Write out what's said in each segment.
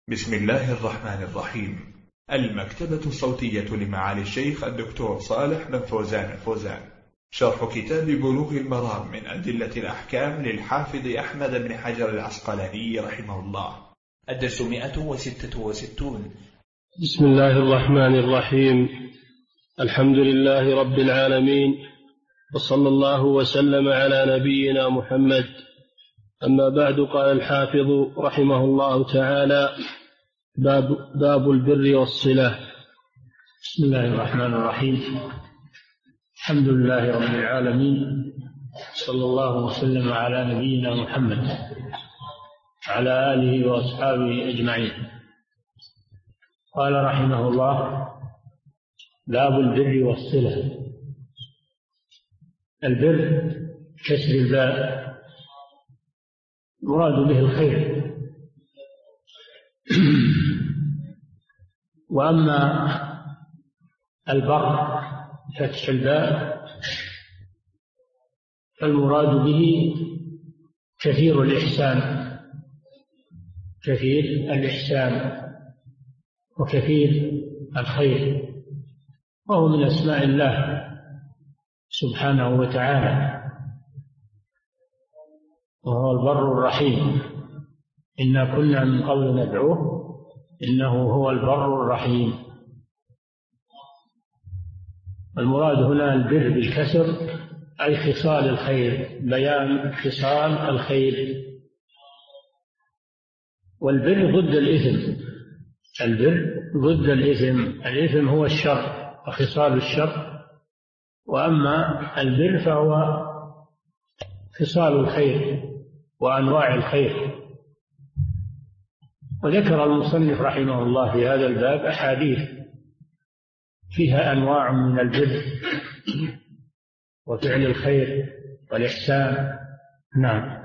بسم الله الرحمن الرحيم. المكتبة الصوتية لمعالي الشيخ الدكتور صالح بن فوزان الفوزان، شرح كتاب بلوغ المرام من أدلة الأحكام للحافظ أحمد بن حجر العسقلاني رحمه الله. الدرس 166. بسم الله الرحمن الرحيم. الحمد لله رب العالمين، وصلى الله وسلم على نبينا محمد. أما بعد، قال الحافظ رحمه الله تعالى: باب البر والصلة. بسم الله الرحمن الرحيم. الحمد لله رب العالمين، صلى الله وسلم على نبينا محمد وعلى آله وأصحابه أجمعين. قال رحمه الله: باب البر والصلة. البر كسر الباء، المراد به الخير. وأما البر فتح الباء فالمراد به كثير الإحسان وكثير الخير، وهو من أسماء الله سبحانه وتعالى، وهو البر الرحيم. إنا كنا من قبل ندعوه إنه هو البر الرحيم. المراد هنا البر بالكسر، أي خصال الخير، بيان خصال الخير. والبر ضد الإثم، البر ضد الإثم. الإثم هو الشر وخصال الشر، وأما البر فهو خصال الخير وأنواع الخير. وذكر المصنف رحمه الله في هذا الباب أحاديث فيها أنواع من البر وفعل الخير والإحسان. نعم.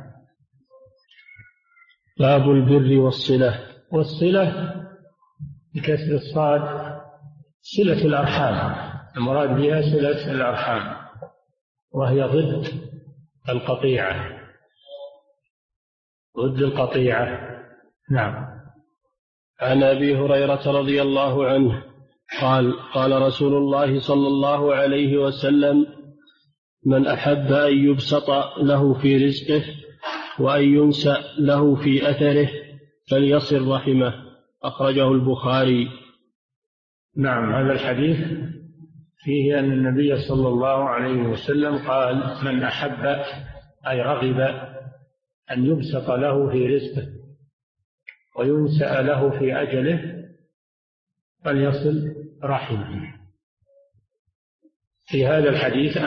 باب البر والصلة. والصلة بكسر الصاد صلة الأرحام، المراد بها صلة الأرحام، وهي ضد القطيعة، ضد القطيعة. نعم. عن أبي هريرة رضي الله عنه قال: قال رسول الله صلى الله عليه وسلم: من أحب أن يبسط له في رزقه وأن ينسأ له في أثره فليصل رحمه. أخرجه البخاري. نعم. هذا الحديث فيه أن النبي صلى الله عليه وسلم قال: من أحب أي رغب أن يبسط له في رزقه وينسأ له في أجله فليصل رحمه. في هذا الحديث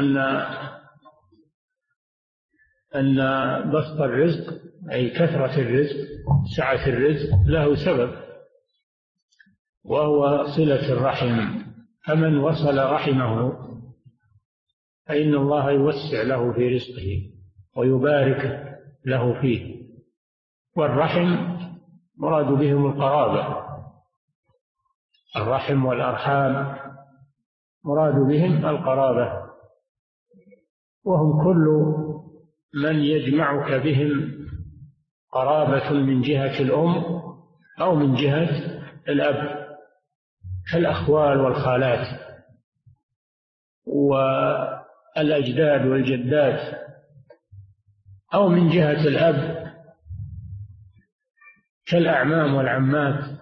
أن بسط الرزق أي كثرة الرزق، سعة الرزق، له سبب، وهو صلة الرحم. فمن وصل رحمه فإن الله يوسع له في رزقه ويبارك له فيه. والرحم مراد بهم القرابة، الرحم والأرحام مراد بهم القرابة، وهم كل من يجمعك بهم قرابة من جهة الأم أو من جهة الأب، كالأخوال والخالات والأجداد والجدات، أو من جهة الأب كالأعمام والعمات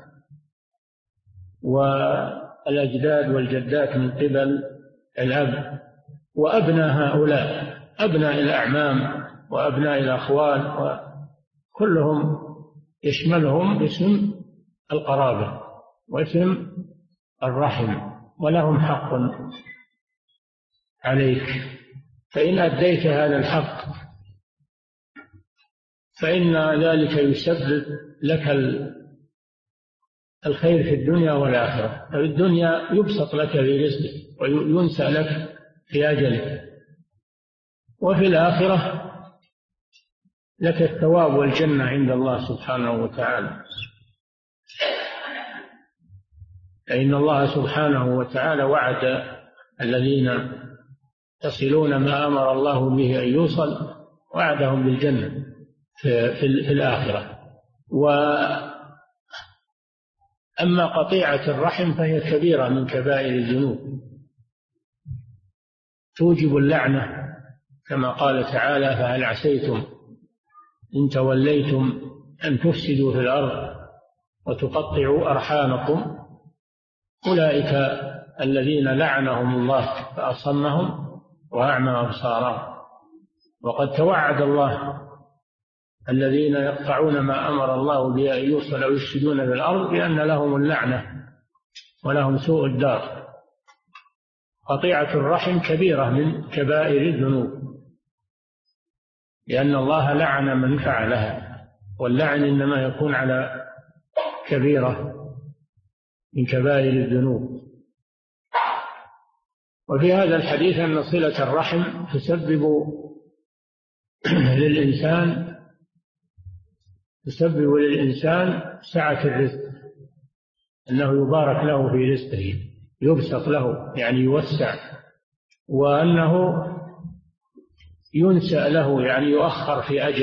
والأجداد والجدات من قبل الأب، وأبناء هؤلاء، أبناء الأعمام وأبناء الأخوال، وكلهم يشملهم اسم القرابة واسم الرحم، ولهم حق عليك. فإن أديت هذا الحق فإن ذلك يسبب لك الخير في الدنيا والآخرة. في الدنيا يبسط لك في رزقك وينسى لك في أجلك، وفي الآخرة لك الثواب والجنة عند الله سبحانه وتعالى. فإن الله سبحانه وتعالى وعد الذين يصلون ما أمر الله به أن يوصل، وعدهم بالجنة في الآخرة. أما قطيعة الرحم فهي كبيرة من كبائر الذنوب، توجب اللعنة، كما قال تعالى: فهل عسيتم إن توليتم أن تفسدوا في الأرض وتقطعوا أرحامكم أولئك الذين لعنهم الله فأصمهم وأعمى أبصارهم. وقد توعد الله الذين يقطعون ما أمر الله به أن يوصل أو يفسدون في الأرض بأن لهم اللعنة ولهم سوء الدار. قطيعة الرحم كبيرة من كبائر الذنوب، لأن الله لعن من فعلها، واللعن إنما يكون على كبيرة من كبائر الذنوب. وفي هذا الحديث أن صلة الرحم تسبب للإنسان سعة الرزق، أنه يبارك له في رزقه، يبسط له يعني يوسع، وأنه ينسأ له يعني يؤخر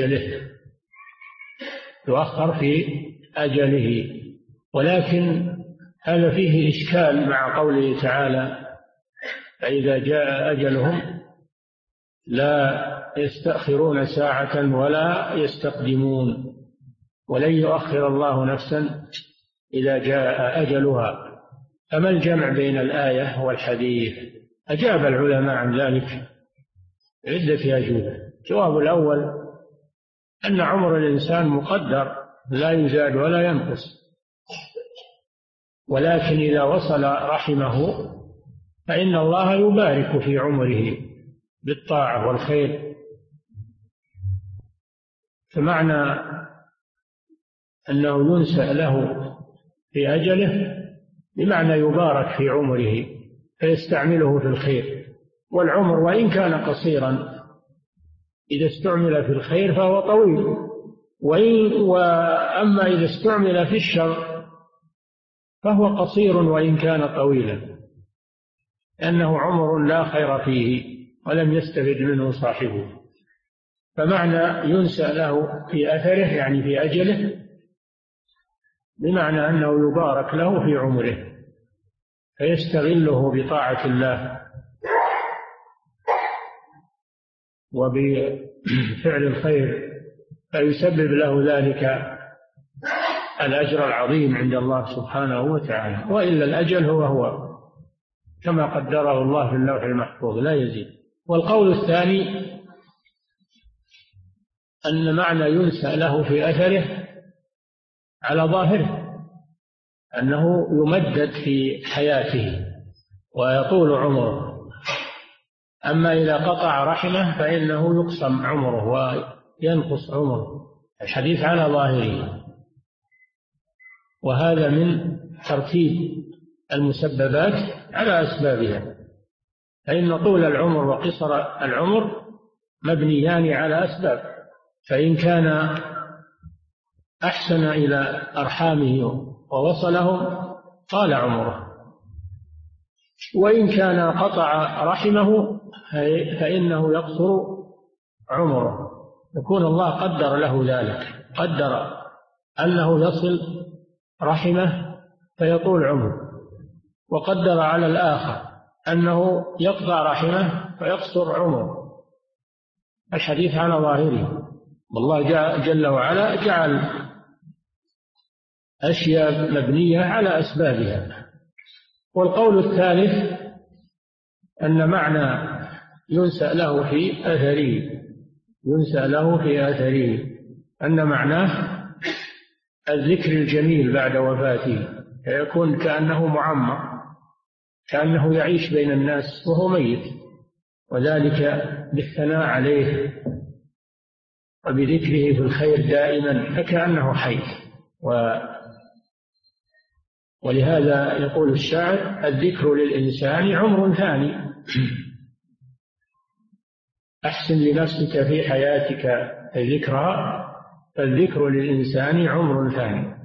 في أجله. ولكن هذا فيه إشكال مع قوله تعالى: فإذا جاء أجلهم لا يستأخرون ساعة ولا يستقدمون، ولن يؤخر الله نفسا إذا جاء أجلها. فما الجمع بين الآية والحديث؟ أجاب العلماء عن ذلك عدة أجوبة. الجواب الأول أن عمر الإنسان مقدر لا يزاد ولا ينقص، ولكن إذا وصل رحمه فإن الله يبارك في عمره بالطاعة والخير. فمعنى أنه ينسأ له في أجله بمعنى يبارك في عمره فيستعمله في الخير. والعمر وإن كان قصيرا إذا استعمل في الخير فهو طويل، وأما إذا استعمل في الشر فهو قصير وإن كان طويلا، لأنه عمر لا خير فيه ولم يستفد منه صاحبه. فمعنى ينسأ له في أثره يعني في أجله بمعنى أنه يبارك له في عمره فيستغله بطاعة الله وبفعل الخير، فيسبب له ذلك الأجر العظيم عند الله سبحانه وتعالى. وإلا الأجل هو كما قدره الله في اللوح المحفوظ لا يزيد. والقول الثاني أن معنى ينسأ له في أثره على ظاهره أنه يمدد في حياته ويطول عمره. أما إذا قطع رحمه فإنه يقسم عمره وينقص عمره. الحديث على ظاهره، وهذا من ترتيب المسببات على أسبابها، فإن طول العمر وقصر العمر مبنيان على أسباب. فإن كان أحسن إلى أرحامه ووصلهم طال عمره، وإن كان قطع رحمه فإنه يقصر عمره. يكون الله قدر له ذلك، قدر أنه يصل رحمه فيطول عمره، وقدر على الآخر أنه يقطع رحمه فيقصر عمره. الحديث على ظاهره، والله جل وعلا جعل أشياء مبنية على أسبابها. والقول الثالث أن معنى ينسأ له في أثره أن معناه الذكر الجميل بعد وفاته، فيكون كأنه معمر، كأنه يعيش بين الناس وهو ميت، وذلك بالثناء عليه وبذكره في الخير دائما فكأنه حي. ولهذا يقول الشاعر: الذكر للإنسان عمر ثاني، أحسن لنفسك في حياتك ذكرها، فالذكر للإنسان عمر ثاني.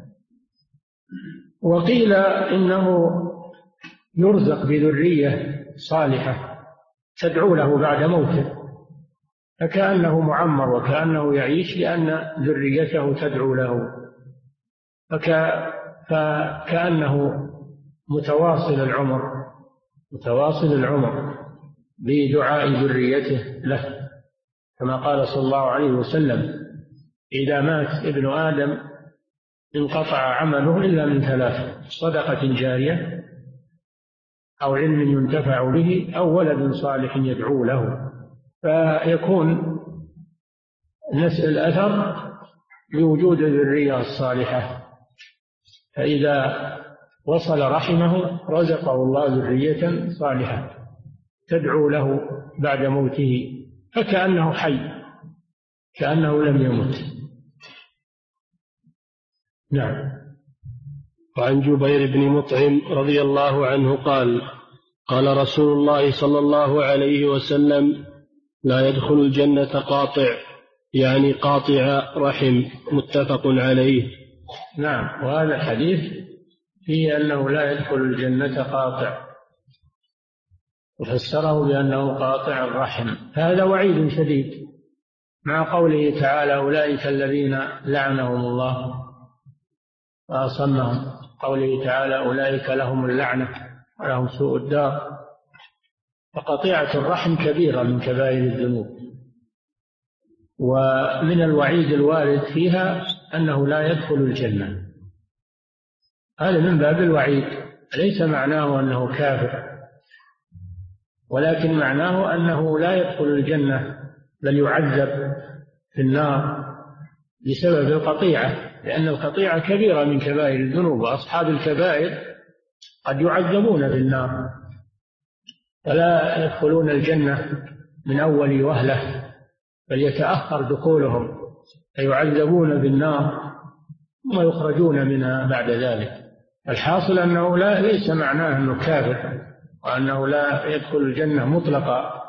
وقيل إنه يرزق بذرية صالحة تدعو له بعد موته، فكأنه معمر وكأنه يعيش لأن ذريته تدعو له. فكأنه متواصل العمر بدعاء ذريته له، كما قال صلى الله عليه وسلم: إذا مات ابن آدم انقطع عمله إلا من 3: صدقة جارية، أو علم ينتفع به، أو ولد صالح يدعو له. فيكون نسل الأثر بوجود الذرية الصالحة، فإذا وصل رحمه رزقه الله ذرية صالحة تدعو له بعد موته، فكأنه حي، كأنه لم يمت. نعم. وعن جبير بن مطعم رضي الله عنه قال: قال رسول الله صلى الله عليه وسلم: لا يدخل الجنة قاطع، يعني قاطع رحم. متفق عليه. نعم. وهذا الحديث فيه أنه لا يدخل الجنة قاطع، وفسره بأنه قاطع الرحم. هذا وعيد شديد، مع قوله تعالى: أولئك الذين لعنهم الله وأصمهم. قوله تعالى: أولئك لهم اللعنة ولهم سوء الدار. فقطيعة الرحم كبيرة من كبائر الذنوب، ومن الوعيد الوارد فيها أنه لا يدخل الجنة. هذا من باب الوعيد، ليس معناه أنه كافر، ولكن معناه أنه لا يدخل الجنة، بل يعذب في النار بسبب القطيعة، لأن القطيعة كبيرة من كبائر الذنوب، وأصحاب الكبائر قد يعذبون في النار، فلا يدخلون الجنة من أول وهلة، بل يتأخر دخولهم، فيعذبون بالنار ثم يخرجون منها بعد ذلك. الحاصل أنه ليس معناه أنه كافر وأنه لا يدخل الجنة مطلقا،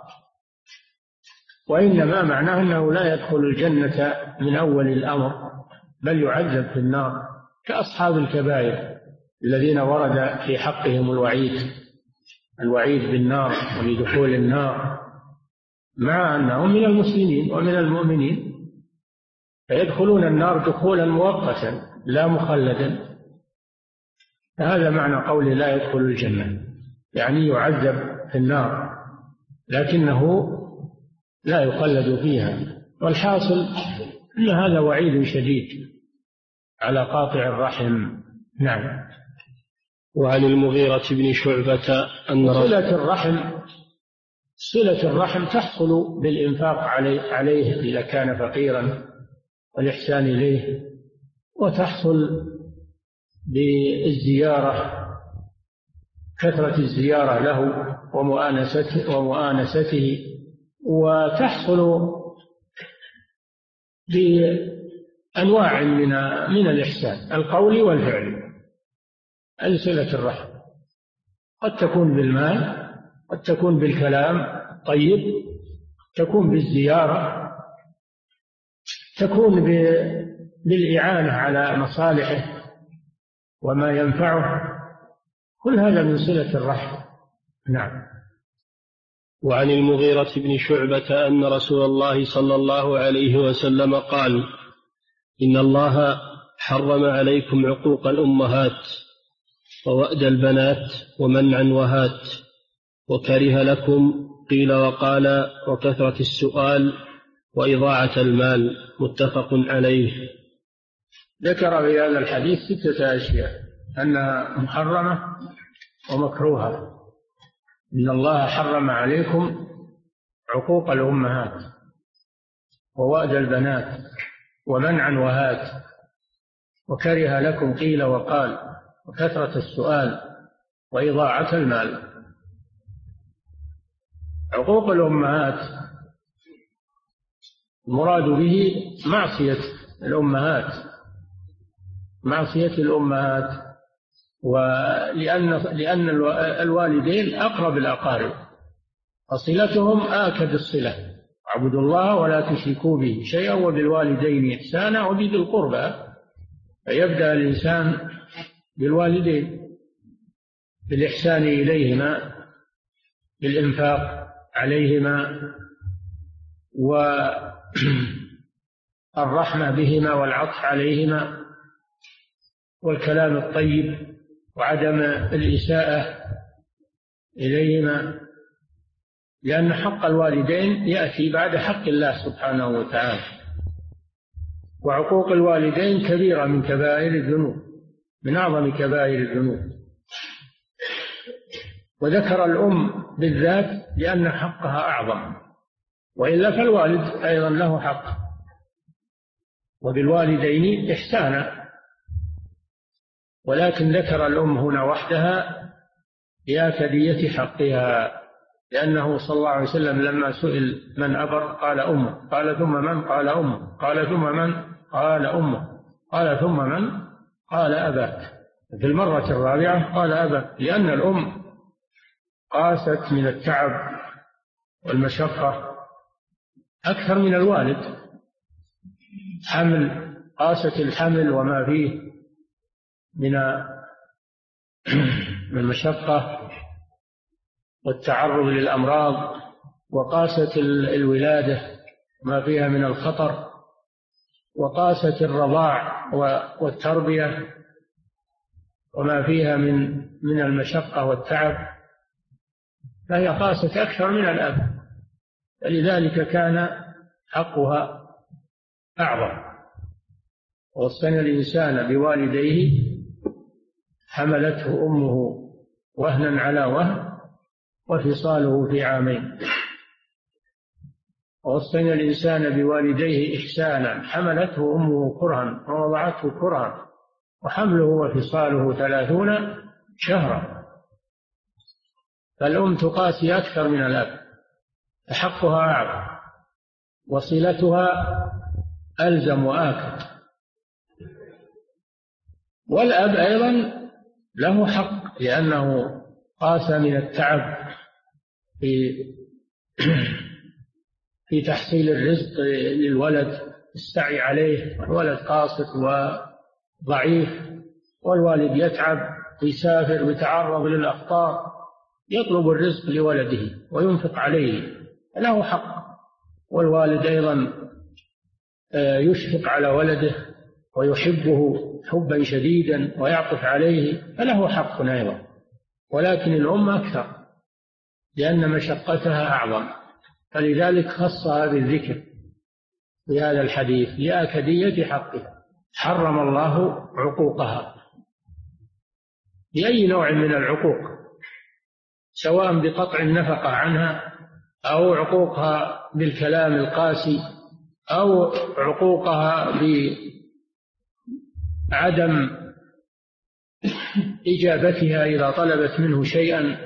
وإنما معناه أنه لا يدخل الجنة من أول الأمر، بل يعذب في النار كأصحاب الكبائر الذين ورد في حقهم الوعيد بالنار وبدخول النار، مع أنهم من المسلمين ومن المؤمنين، فيدخلون النار دخولا مؤقتا لا مخلدا. هذا معنى قوله لا يدخل الجنة، يعني يعذب في النار لكنه لا يخلد فيها. والحاصل أن هذا وعيد شديد على قاطع الرحم. نعم. وعن المغيرة بن شعبة أن صلة الرحم تحصل بالإنفاق عليه إذا كان فقيرا، والإحسان إليه، وتحصل بالزيارة، كثرة الزيارة له ومؤانسته، وتحصل بأنواع من الإحسان القولي والفعلي. صلة الرحم قد تكون بالمال، قد تكون بالكلام طيب، تكون بالزيارة، تكون بالإعانة على مصالحه وما ينفعه، كل هذا من صلة الرحم. نعم. وعن المغيرة بن شعبة أن رسول الله صلى الله عليه وسلم قال: إن الله حرم عليكم عقوق الأمهات ووأد البنات ومنعا وهات، وكره لكم قيل وقال وكثرة السؤال وإضاعة المال. متفق عليه. ذكر في هذا الحديث 6 أشياء أنها محرمة ومكروهة. إن الله حرم عليكم عقوق الأمهات ووأد البنات ومنعا وهات، وكره لكم قيل وقال وكثرة السؤال وإضاعة المال. عقوق الأمهات المراد به معصية الأمهات، ولأن الوالدين أقرب الأقارب، فصلتهم آكد الصلة. اعبدوا الله ولا تشركوا به شيئا وبالوالدين إحسانا وبذي القربى. فيبدأ الإنسان بالوالدين بالإحسان إليهما، بالإنفاق عليهما، والرحمة بهما والعطف عليهما، والكلام الطيب وعدم الإساءة إليهما، لأن حق الوالدين يأتي بعد حق الله سبحانه وتعالى، وعقوق الوالدين كبيرة من كبائر الذنوب، من أعظم كبائر الذنوب. وذكر الأم بالذات لأن حقها أعظم، وإلا فالوالد أيضا له حق، وبالوالدين إحسانا، ولكن ذكر الأم هنا وحدها لآكدية حقها، لأنه صلى الله عليه وسلم لما سئل من أبر قال أمه، قال ثم من؟ قال أمه، قال ثم من؟ قال أمه، قال ثم من؟ قال أباك. في المرة الرابعة قال أباك، لأن الأم قاست من التعب والمشقة أكثر من الوالد، حمل، قاست الحمل وما فيه من المشقة والتعرض للأمراض، وقاست الولادة ما فيها من الخطر، وقاست الرضاع والتربية وما فيها من المشقة والتعب، فهي قاست أكثر من الأب، فلذلك كان حقها أعظم. ووصينا الإنسان بوالديه حملته أمه وهنا على وهن وفصاله في عامين. ووصينا الإنسان بوالديه إحسانا، حملته أمه كرها ووضعته كرها وحمله وفصاله 30 شهرا. فالأم تقاسي أكثر من الأب، فحقها أعظم، وصلتها ألزم وآكد. والأب أيضا له حق، لأنه قاس من التعب في تحصيل الرزق للولد، السعي عليه، الولد قاصر وضعيف، والوالد يتعب ويسافر ويتعرض للأخطار، يطلب الرزق لولده وينفق عليه، له حق. والوالد أيضا يشفق على ولده ويحبه حبا شديدا ويعطف عليه، فله حق أيضا. ولكن الأم أكثر لأن مشقتها أعظم، فلذلك خصها بالذكر في هذا الحديث لآكدية حقها. حرم الله عقوقها بأي نوع من العقوق، سواء بقطع النفقة عنها، أو عقوقها بالكلام القاسي، أو عقوقها بعدم إجابتها إذا طلبت منه شيئا،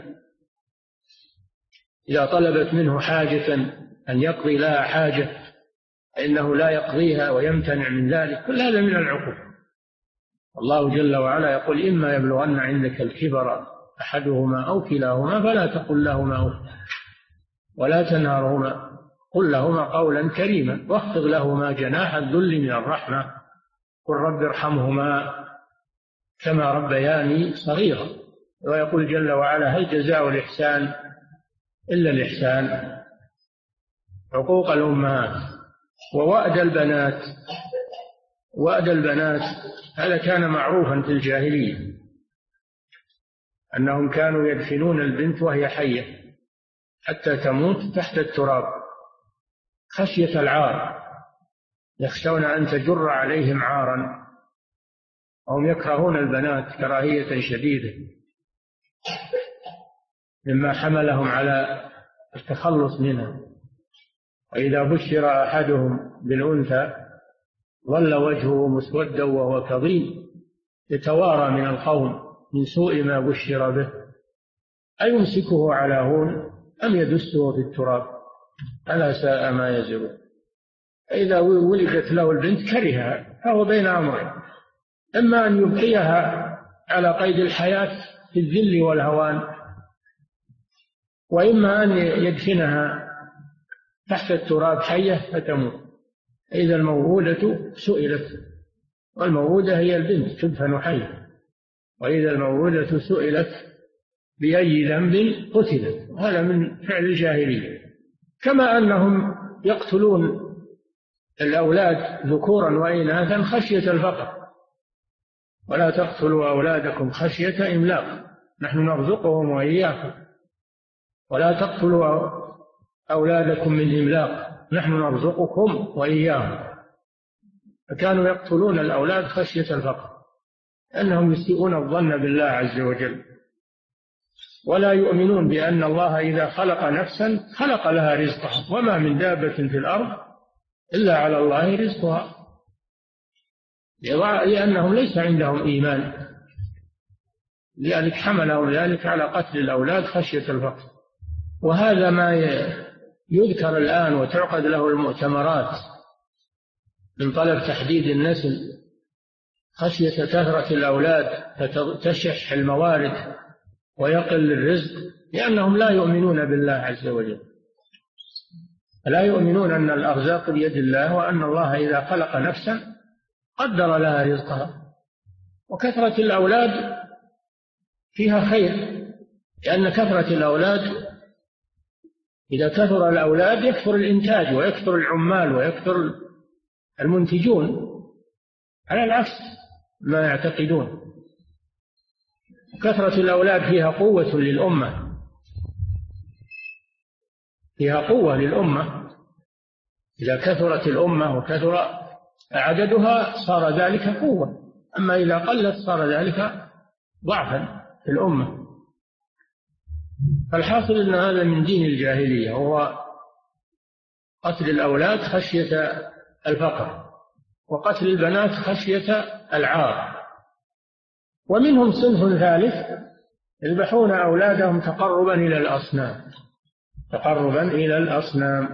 إذا طلبت منه حاجة أن يقضي لها حاجة فإنه لا يقضيها ويمتنع من ذلك، كل هذا من العقوق. الله جل وعلا يقول: إما يبلغن عندك الكبر أحدهما أو كلاهما فلا تقل لهما أف ولا تنهرهما، قل لهما قولا كريما واخفض لهما جناح الذل من الرحمة، قل رب ارحمهما كما ربياني صغيرا. ويقول جل وعلا: هل جزاء الإحسان إلا الإحسان. عقوق الأمهات ووأد البنات. وأد البنات هذا كان معروفا في الجاهلية، أنهم كانوا يدفنون البنت وهي حية حتى تموت تحت التراب خشية العار، يخشون أن تجر عليهم عارا، وهم يكرهون البنات كراهية شديدة مما حملهم على التخلص منها. وإذا بشر أحدهم بالأنثى ظل وجهه مسودا وهو كظيم يتوارى من القوم من سوء ما بشر به، أيمسكه على هون أم يدسه في التراب ألا ساء ما يزرون. فإذا ولدت له البنت كرهها، فهو بين أمرين: إما أن يبقيها على قيد الحياة في الذل والهوان، وإما أن يدفنها تحت التراب حية فتموت. إذا الموعودة سئلت، والموعودة هي البنت تدفن حية، وإذا الموعودة سئلت بأي ذنب قتلت. هذا من فعل الجاهلية. كما أنهم يقتلون الأولاد ذكورا وإناثا خشية الفقر، ولا تقتلوا أولادكم خشية إملاق نحن نرزقهم وإياكم ولا تقتلوا أولادكم من إملاق نحن نرزقكم وإياهم. فكانوا يقتلون الأولاد خشية الفقر أنهم يسيئون الظن بالله عز وجل، ولا يؤمنون بأن الله إذا خلق نفسا خلق لها رزقها، وما من دابة في الأرض إلا على الله رزقها، لأنهم ليس عندهم إيمان، لذلك حملهم ذلك على قتل الأولاد خشية الفقر. وهذا ما يذكر الآن وتعقد له المؤتمرات من طلب تحديد النسل خشية كثرة الأولاد فتشح الموارد ويقل الرزق، لأنهم لا يؤمنون بالله عز وجل، لا يؤمنون أن الأرزاق بيد الله، وأن الله إذا خلق نفسا قدر لها رزقها. وكثرة الأولاد فيها خير، لأن كثرة الأولاد إذا كثر الأولاد يكثر الإنتاج ويكثر العمال ويكثر المنتجون، على العكس ما يعتقدون. كثرة الأولاد فيها قوة للأمة، فيها قوة للأمة. إذا كثرت الأمة وكثر عددها صار ذلك قوة، أما إذا قلت صار ذلك ضعفا في الأمة. فالحاصل أن هذا من دين الجاهلية، وهو قتل الأولاد خشية الفقر، وقتل البنات خشية العار. ومنهم صنف ثالث يذبحون أولادهم تقربا إلى الأصنام، تقربا إلى الأصنام.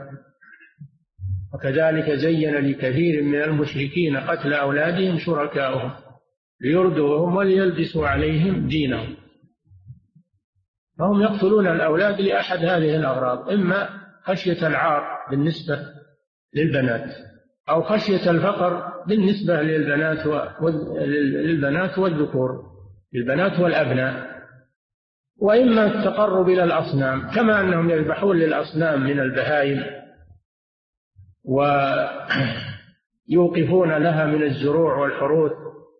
وكذلك زين لكثير من المشركين قتل أولادهم شركاؤهم ليردوهم وليلبسوا عليهم دينهم. فهم يقتلون الأولاد لأحد هذه الأغراض، إما خشية العار بالنسبة للبنات، أو خشية الفقر بالنسبة للبنات والذكور، للبنات والأبناء، وإما التقرب إلى الأصنام، كما أنهم يذبحون للأصنام من البهائم ويوقفون لها من الزروع والحروث،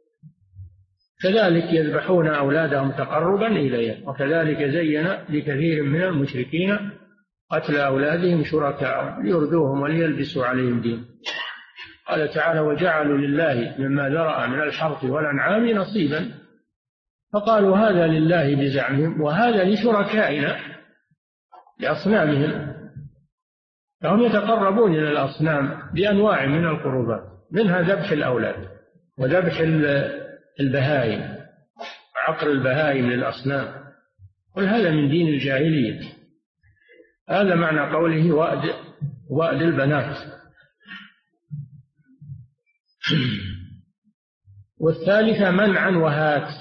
كذلك يذبحون أولادهم تقربا إليها. وكذلك زين لكثير من المشركين قتل أولادهم شركاء ليردوهم وليلبسوا عليهم دين. قال تعالى: وجعلوا لله مما ذرأ من الحرث والأنعام نصيبا فقالوا هذا لله بزعمهم وهذا لشركائنا لأصنامهم. فهم يتقربون إلى الأصنام بأنواع من القربات، منها ذبح الأولاد وذبح البهائم وعقر البهائم للأصنام، قل هذا من دين الجاهلية. هذا معنى قوله وأد البنات. والثالثة منعا وهات،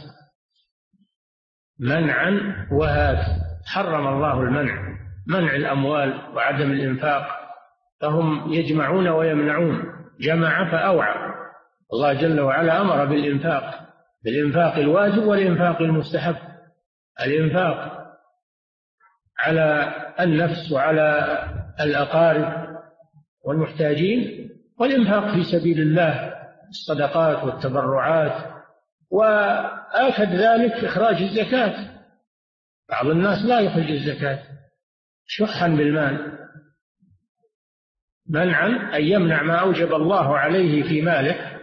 منعا وهات، حرم الله المنع، منع الأموال وعدم الإنفاق، فهم يجمعون ويمنعون، جمع فأوعى. الله جل وعلا أمر بالإنفاق الواجب والإنفاق المستحب، الإنفاق على النفس وعلى الأقارب والمحتاجين، والإنفاق في سبيل الله الصدقات والتبرعات، وآخذ ذلك إخراج الزكاة. بعض الناس لا يخرج الزكاة شحا بالمال، منعا أن يمنع ما أوجب الله عليه في ماله،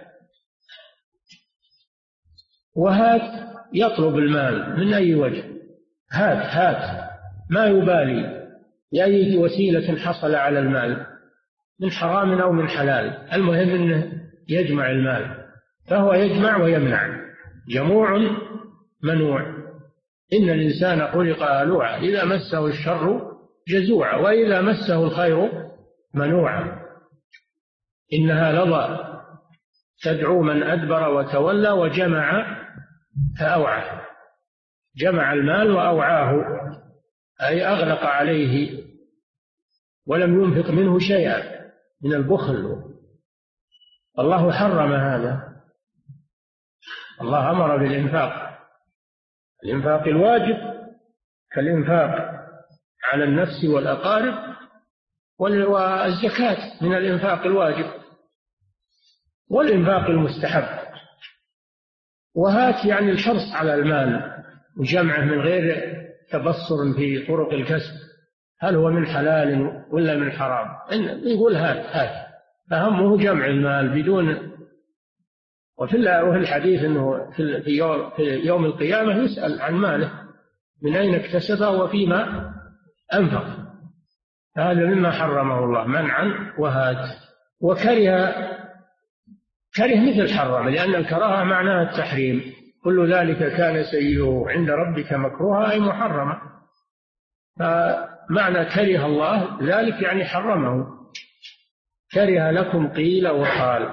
وهات يطلب المال من أي وجه، هات ما يبالي بأي وسيلة حصل على المال من حرام أو من حلال، المهم أنه يجمع المال، فهو يجمع ويمنع، جموع منوع. إن الإنسان خلق هلوعا إذا مسه الشر جزوعا وإذا مسه الخير منوعا. إنها لظى تدعو من أدبر وتولى وجمع فأوعى، جمع المال وأوعاه، أي أغلق عليه ولم ينفق منه شيئا من البخل. الله حرم هذا، الله أمر بالإنفاق، الإنفاق الواجب كالإنفاق على النفس والأقارب، والزكاة من الإنفاق الواجب، والإنفاق المستحب وهات يعني الحرص على المال وجمعه من غير تبصر في طرق الكسب، هل هو من حلال ولا من حرام. يقول هات، فهمه جمع المال بدون. وفي الحديث أنه في يوم القيامة يسأل عن ماله من أين اكتسبه وفيما أنفق. هذا مما حرمه الله منعا وهات. وكره مثل حرم، لأن الكراهة معناها التحريم. كل ذلك كان سيئه عند ربك مكروها أي محرمة. فمعنى كره الله ذلك يعني حرمه. كره لكم قيل وقال.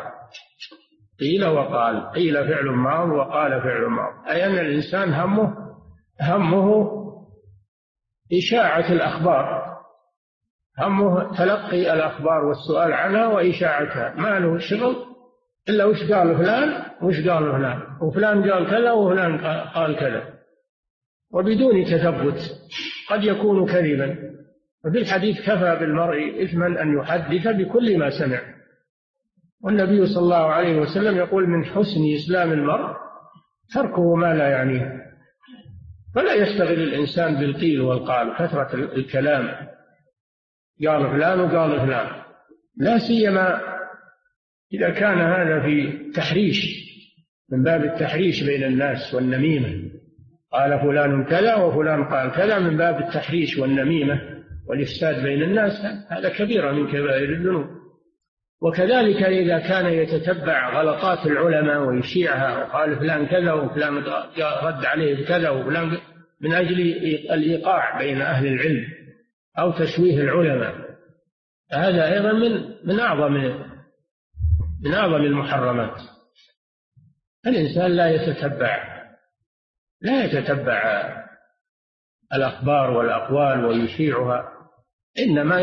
قيل فعل ماض وقال فعل ماض، أي أن الإنسان همه إشاعة الأخبار، همه تلقي الأخبار والسؤال عنها وإشاعتها، ما له شغل إلا وش قال فلان وفلان قال كذا وفلان قال كذا، وبدون تثبت، قد يكون كذبا. وفي الحديث كفى بالمرء إثما أن يحدث بكل ما سمع. والنبي صلى الله عليه وسلم يقول من حسن إسلام المرء تركه ما لا يعنيه. فلا يشتغل الإنسان بالقيل والقال، كثرة الكلام، قال فلان وقال فلان، لا سيما إذا كان هذا في تحريش، من باب التحريش بين الناس والنميمة. قال فلان كذا وفلان قال كذا، من باب التحريش والنميمة والإفساد بين الناس، هذا كبيرة من كبائر الذنوب. وكذلك إذا كان يتتبع غلطات العلماء ويشيعها، وقال فلان كذا وفلان رد عليه بكذا وفلان، من أجل الإيقاع بين أهل العلم أو تشويه العلماء، هذا أيضا من أعظم المحرمات. الإنسان لا يتتبع الأخبار والأقوال ويشيعها، إنما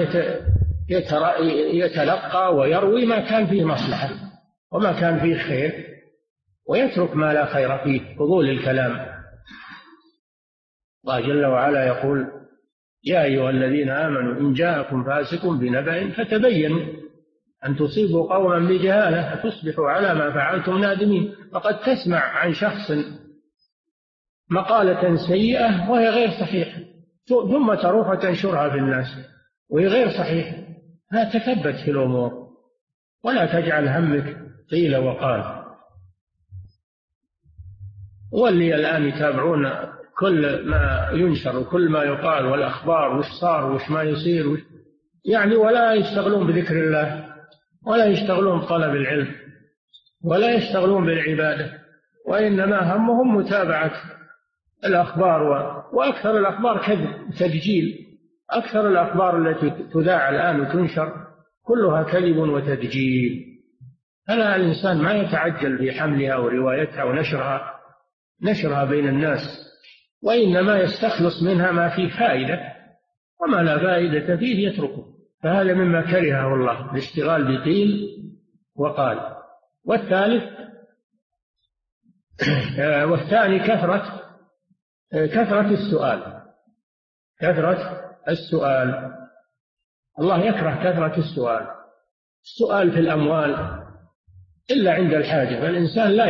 يتلقى ويروي ما كان فيه مصلحة وما كان فيه خير، ويترك ما لا خير فيه، فضول الكلام. الله جل وعلا يقول يا أيها الذين آمنوا إن جاءكم فاسق بنبأ فتبينوا أن تصيبوا قوما بجهالة فتصبحوا على ما فعلتم نادمين. فقد تسمع عن شخص مقالة سيئة وهي غير صحيحة، ثم تروح تنشرها في الناس وهي غير صحيحة. لا تثبت في الأمور ولا تجعل همك قيل وقال. واللي الآن يتابعون كل ما ينشر وكل ما يقال والأخبار وش صار وش ما يصير يعني، ولا يشتغلون بذكر الله، ولا يشتغلون بطلب العلم، ولا يشتغلون بالعبادة، وإنما همهم متابعة الأخبار. وأكثر الأخبار كذب وتدجيل. أكثر الأخبار التي تذاع الآن وتنشر كلها كذب وتدجيل. فلا الإنسان ما يتعجل في حملها وروايتها ونشرها بين الناس، وإنما يستخلص منها ما فيه فائدة، وما لا فائدة فيه يتركه. فهذا مما كرهه الله، الاشتغال بقيل وقال. والثاني كثرة السؤال. الله يكره كثرة السؤال في الأموال إلا عند الحاجة. فالإنسان لا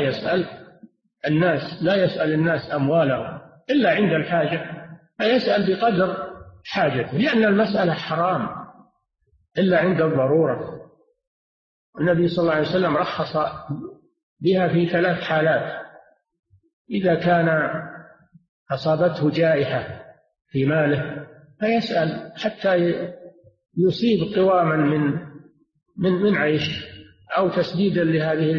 يسأل الناس أموالهم إلا عند الحاجة، فيسأل بقدر حاجته، لأن المسألة حرام إلا عند الضرورة. النبي صلى الله عليه وسلم رخص بها في 3 حالات: إذا كان أصابته جائحة في ماله فيسأل حتى يصيب قواما من عيش، أو تسديدا لهذه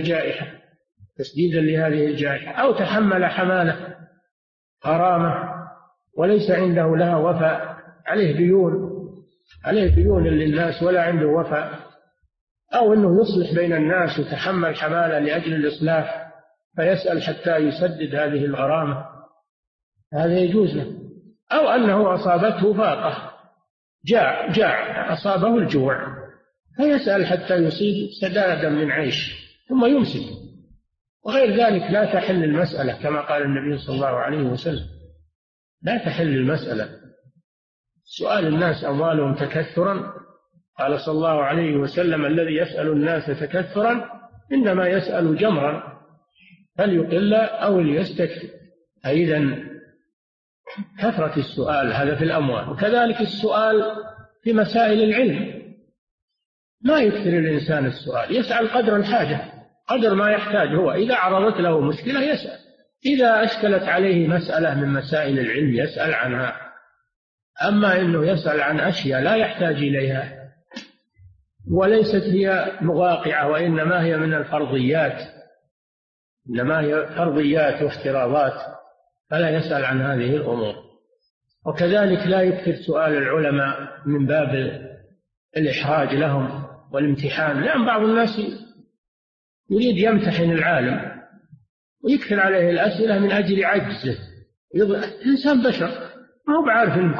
الجائحة، أو تحمل حمالة غرامة وليس عنده لها وفاء، عليه ديون للناس ولا عنده وفاء، أو أنه يصلح بين الناس وتحمل حمالة لأجل الإصلاح فيسأل حتى يسدد هذه الغرامة، هذا يجوز له. أو أنه أصابته فاقة، جاع أصابه الجوع فيسأل حتى يصيب سدادا من عيش ثم يمسك. وغير ذلك لا تحل المسألة، كما قال النبي صلى الله عليه وسلم: لا تحل المسألة. سؤال الناس أموالهم تكثرا، قال صلى الله عليه وسلم: الذي يسأل الناس تكثرا إنما يسأل جمرا فليقل أو ليستكثر. إذن كثرة السؤال هذا في الأموال، وكذلك السؤال في مسائل العلم. ما يكثر الإنسان السؤال، يسأل قدر الحاجة، قدر ما يحتاج هو. إذا عرضت له مشكلة يسأل، إذا أشكلت عليه مسألة من مسائل العلم يسأل عنها. أما إنه يسأل عن أشياء لا يحتاج إليها وليست هي واقعة، وإنما هي من الفرضيات، إنما هي فرضيات وافتراضات، فلا يسأل عن هذه الأمور. وكذلك لا يكثر سؤال العلماء من باب الإحراج لهم والامتحان، لأن بعض الناس يريد يمتحن العالم ويكثر عليه الأسئلة من أجل عجزه. الإنسان بشر، ما هو بعارف إن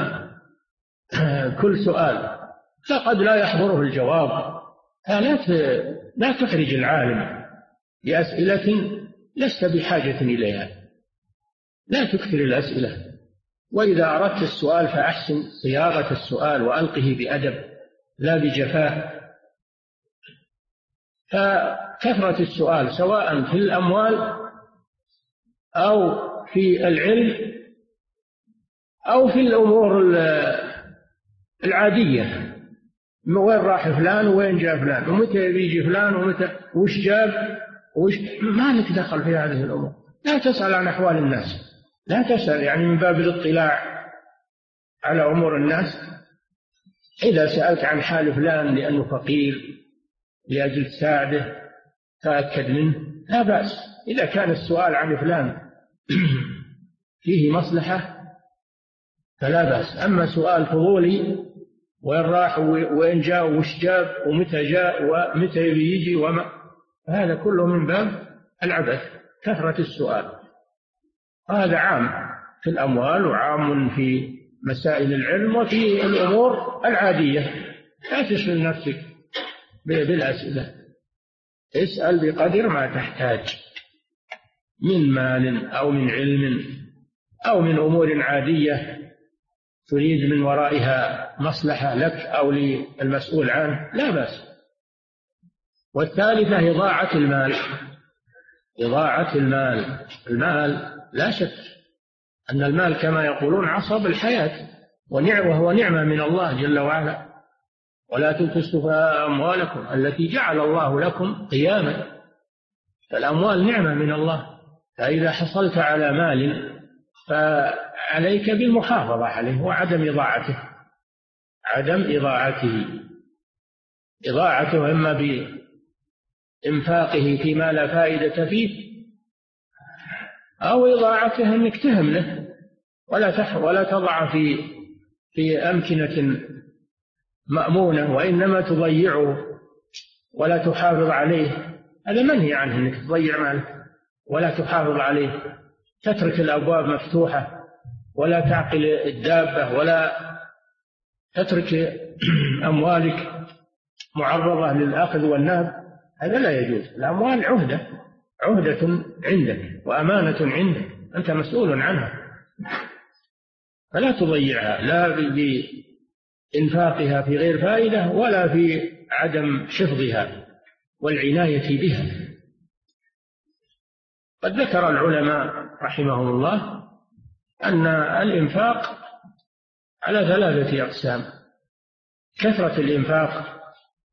كل سؤال قد لا يحضره الجواب. لا تحرج العالم بأسئلة لست بحاجة إليها، لا تكثر الأسئلة. وإذا أردت السؤال فأحسن صياغة السؤال وألقه بأدب لا بجفاء. فكثرة السؤال سواء في الأموال أو في العلم أو في الأمور العادية، وين راح فلان وين جاء فلان ومتى بيجي فلان ومتى وش جاب ما لك دخل في هذه الأمور. لا تسأل عن أحوال الناس، لا تسأل يعني من باب الاطلاع على أمور الناس. إذا سألت عن حال فلان لأنه فقير لأجل تساعده تأكد منه لا بأس. إذا كان السؤال عن فلان فيه مصلحة فلا بأس. أما سؤال فضولي وين راح وين جاء وش جاب ومتى جاء ومتى بيجي وما، هذا كله من باب العبث. كثرة السؤال هذا عام في الأموال وعام في مسائل العلم وفي الأمور العادية. لا تشغل نفسك بالأسئلة، اسأل بقدر ما تحتاج من مال أو من علم أو من أمور عادية تريد من ورائها مصلحة لك أو للمسؤول عنه لا بأس. والثالثة إضاعة المال. إضاعة المال لا شك أن المال كما يقولون عصب الحياة وهو نعمة من الله جل وعلا. ولا تؤتوا السفهاء أموالكم التي جعل الله لكم قياما. فالأموال نعمة من الله، فإذا حصلت على مال فعليك بالمحافظة عليه وعدم إضاعته. إضاعته إما بإنفاقه فيما لا فائدة فيه أو إضاعته أنك تهمله ولا تضع في أمكنة مأمونة وإنما تضيعه ولا تحافظ عليه. هذا منهي عنه أنك تضيع مالك ولا تحافظ عليه، تترك الأبواب مفتوحة ولا تعقل الدابة ولا تترك أموالك معرضة للأخذ والنهب. هذا لا يجوز. الأموال عهدة عندك وأمانة عندك، أنت مسؤول عنها، فلا تضيعها لا بإنفاقها في غير فائدة ولا في عدم حفظها والعناية بها. قد ذكر العلماء رحمهم الله أن الإنفاق على 3 أقسام. كثرة الإنفاق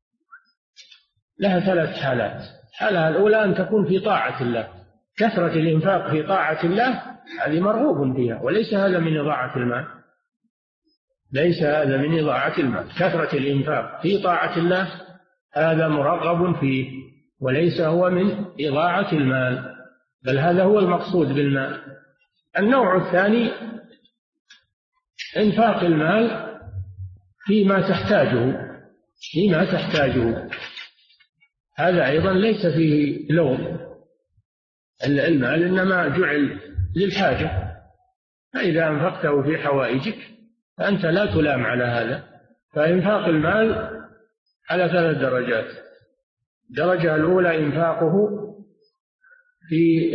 لها 3 حالات. الحالة الأولى أن تكون في طاعة الله. كثرة الإنفاق في طاعة الله هذه مرغوب فيها، وليس هذا من إضاعة المال. ليس هذا من إضاعة المال. كثرة الإنفاق في طاعة الله هذا مرغب فيه وليس هو من إضاعة المال، بل هذا هو المقصود بالمال. النوع الثاني إنفاق المال فيما تحتاجه. هذا أيضا ليس فيه لوم. المال إنما جعل للحاجة، فإذا أنفقته في حوائجك فأنت لا تلام على هذا. فإنفاق المال على 3 درجات. الدرجة الأولى إنفاقه في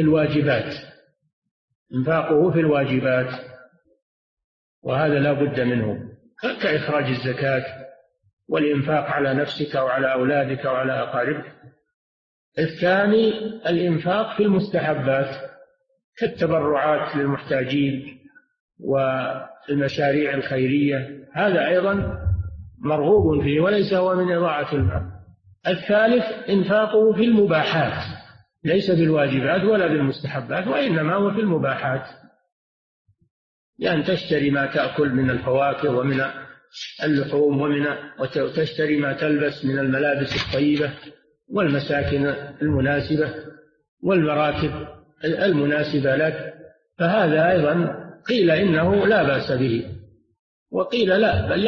الواجبات، وهذا لا بد منه، كإخراج الزكاة والإنفاق على نفسك وعلى أولادك وعلى أقاربك. الثاني الإنفاق في المستحبات كالتبرعات للمحتاجين والمشاريع الخيرية، هذا أيضا مرغوب فيه وليس هو من إضاعة المال. الثالث إنفاقه في المباحات ليس بالواجبات ولا بالمستحبات، وإنما هو في المباحات، يعني تشتري ما تأكل من الفواكه ومن اللحوم وتشتري ما تلبس من الملابس الطيبة والمساكن المناسبة والمراكب المناسبة لك، فهذا أيضا قيل إنه لا بأس به، وقيل لا بل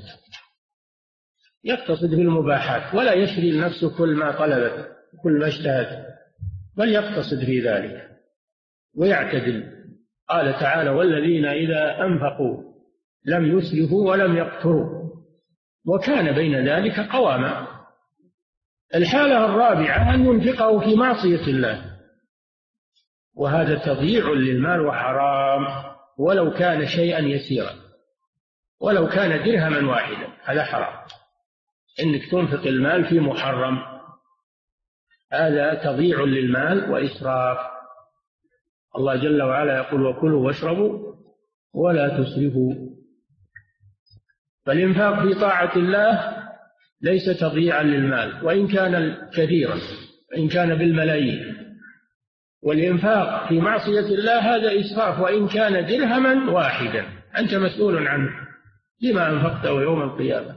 يقتصد في المباحات ولا يشري النفس كل ما طلبت كل ما اشتهت، بل يقتصد في ذلك ويعتدل. قال تعالى: والذين إذا أنفقوا لم يسرفوا ولم يقتروا وكان بين ذلك قواما. الحالة الرابعة أن ينفقه في معصية الله، وهذا تضييع للمال وحرام، ولو كان شيئا يسيرا، ولو كان درهما واحدا، هذا حرام. إنك تنفق المال في محرم، هذا تضييع للمال وإسراف. الله جل وعلا يقول: وكلوا واشربوا ولا تسرفوا. فالإنفاق في طاعة الله ليس تضييعا للمال وإن كان كثيرا، وإن كان بالملايين. والإنفاق في معصية الله هذا إسراف وإن كان درهما واحدا، أنت مسؤول عنه لما أنفقته يوم القيامة.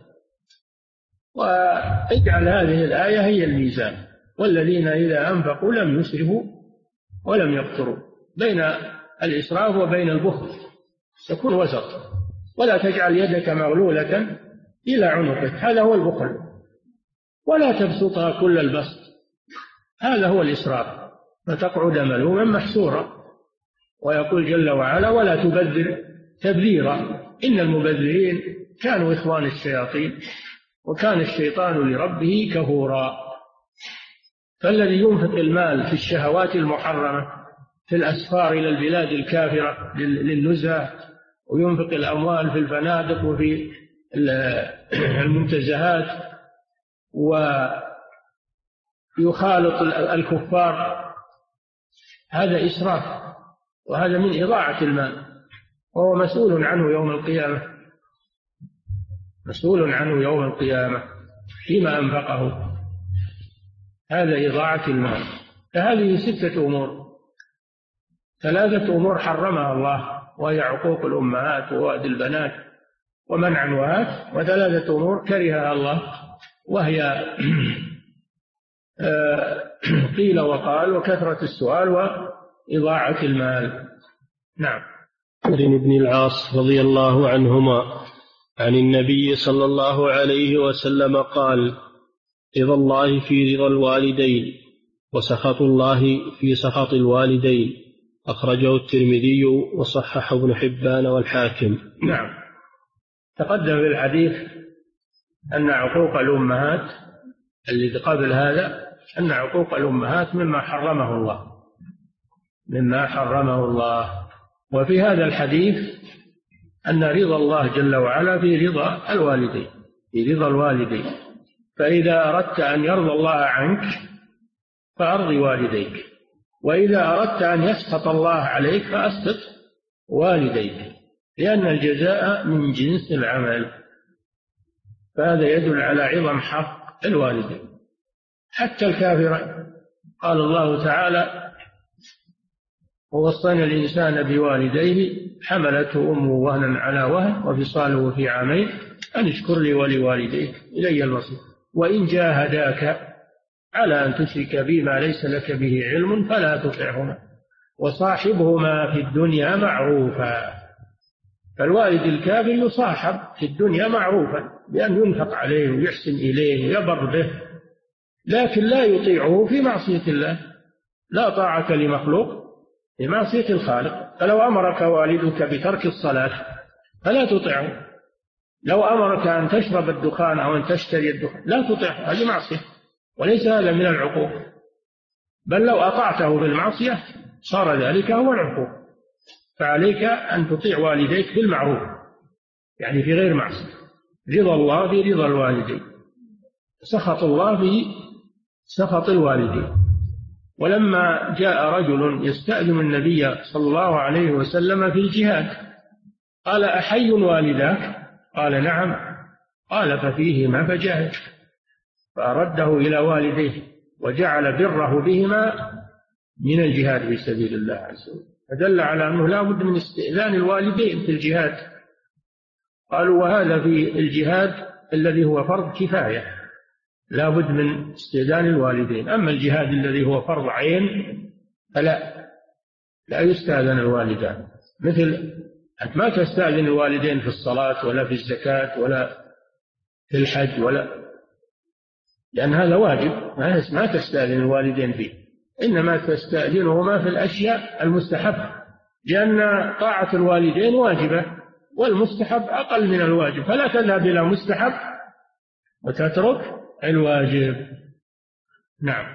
واجعل هذه الآية هي الميزان: والذين إذا أنفقوا لم يسرفوا ولم يقتروا، بين الإسراف وبين البخل تكون وسط، ولا تجعل يدك مغلولة إلى عنقك، هذا هو البخل، ولا تبسطها كل البسط، هذا هو الإسراف، فتقعد ملوما محسورا. ويقول جل وعلا: ولا تبذر تبذيرا إن المبذرين كانوا إخوان الشياطين وكان الشيطان لربه كفورا. فالذي ينفق المال في الشهوات المحرمة، في الأسفار إلى البلاد الكافرة للنزهة، وينفق الأموال في الفنادق وفي المنتزهات ويخالط الكفار، هذا إسراف، وهذا من إضاعة المال، وهو مسؤول عنه يوم القيامة، مسؤول عنه يوم القيامة فيما أنفقه، هذا إضاعة المال. فهذه 6 أمور، 3 أمور حرمها الله، وهي عقوق الأمهات ووأد البنات ومنع الوهات، و3 أمور كرهها الله، وهي قيل وقال وكثرة السؤال وإضاعة المال. نعم. عن بن العاص رضي الله عنهما عن النبي صلى الله عليه وسلم قال: رضا الله في رضا الوالدين، وسخط الله في سخط الوالدين. أخرجه الترمذي وصححه ابن حبان والحاكم. نعم. تقدم في الحديث أن عقوق الأمهات الذي قبل هذا، أن عقوق الأمهات مما حرمه الله. وفي هذا الحديث أن رضا الله جل وعلا في رضا الوالدين، فإذا أردت أن يرضى الله عنك فأرضي والديك، وإذا أردت أن يسخط الله عليك فأسخط والديك، لأن الجزاء من جنس العمل. فهذا يدل على عظم حق الوالدين حتى الكافر. قال الله تعالى: ووصينا الإنسان بوالديه حملته أمه وهنا على وهن وفصاله في عامين أن اشكر لي ولوالديك إلي المصير، وإن جاهداك على أن تشرك بي ما ليس لك به علم فلا تطعهما وصاحبهما في الدنيا معروفا. فالوالد الكافر يصاحب في الدنيا معروفا بأن ينفق عليه ويحسن إليه ويبر به، لكن لا يطيعه في معصية الله، لا طاعة لمخلوق في معصية الخالق. فلو أمرك والدك بترك الصلاة فلا تطعه، لو أمرك أن تشرب الدخان أو أن تشتري الدخان لا تطعه، هذه معصية وليس هذا من العقوق، بل لو أطعته بالمعصية صار ذلك هو العقوق. فعليك أن تطيع والديك بالمعروف، يعني في غير معصية. رضا الله في رضا الوالدين، سخط الله في سخط الوالدين. ولما جاء رجل يستأذن النبي صلى الله عليه وسلم في الجهاد قال: أحي والداك؟ قال: نعم. قال: ففيهما فجاهد. فأرده إلى والديه وجعل بره بهما من الجهاد في سبيل الله عز وجل، فدل على أنه لا بد من استئذان الوالدين في الجهاد. قالوا: وهذا في الجهاد الذي هو فرض كفاية لا بد من استئذان الوالدين، أما الجهاد الذي هو فرض عين لا يستأذن الوالدان. مثل ما تستأذن الوالدين في الصلاة ولا في الزكاة ولا في الحج لأن هذا واجب ما تستأذن الوالدين فيه، إنما تستأذنهما في الأشياء المستحبة، لأن طاعة الوالدين واجبة والمستحب أقل من الواجب، فلا تذهب إلى مستحب وتترك الواجب. نعم.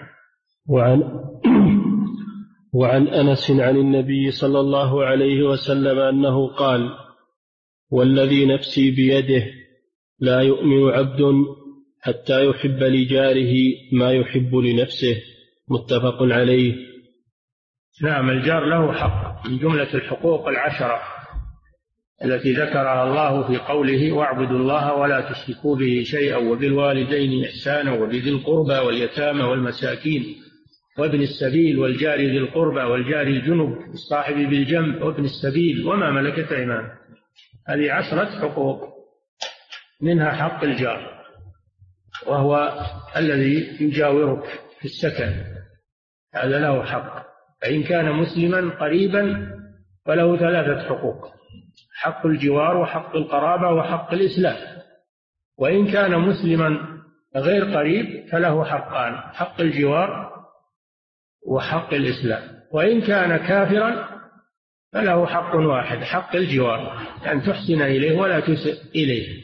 وعن أنس عن النبي صلى الله عليه وسلم أنه قال: والذي نفسي بيده لا يؤمن عبد حتى يحب لجاره ما يحب لنفسه، متفق عليه. نعم، الجار له حق من جملة الحقوق العشرة التي ذكرها الله في قوله: واعبدوا الله ولا تشركوا به شيئا وبالوالدين إحسانا وبذي القربى واليتامى والمساكين وابن السبيل والجار ذي القربى والجار الجنب الصاحب بالجنب وابن السبيل وما ملكت أيمانكم. هذه 10 حقوق، منها حق الجار وهو الذي يجاورك في السكن، هذا له حق، فإن كان مسلما قريبا فله 3 حقوق: حق الجوار وحق القرابة وحق الإسلام. وإن كان مسلما غير قريب فله حقان: حق الجوار وحق الإسلام. وإن كان كافرا فله حق واحد: حق الجوار، أن تحسن إليه ولا تسئ إليه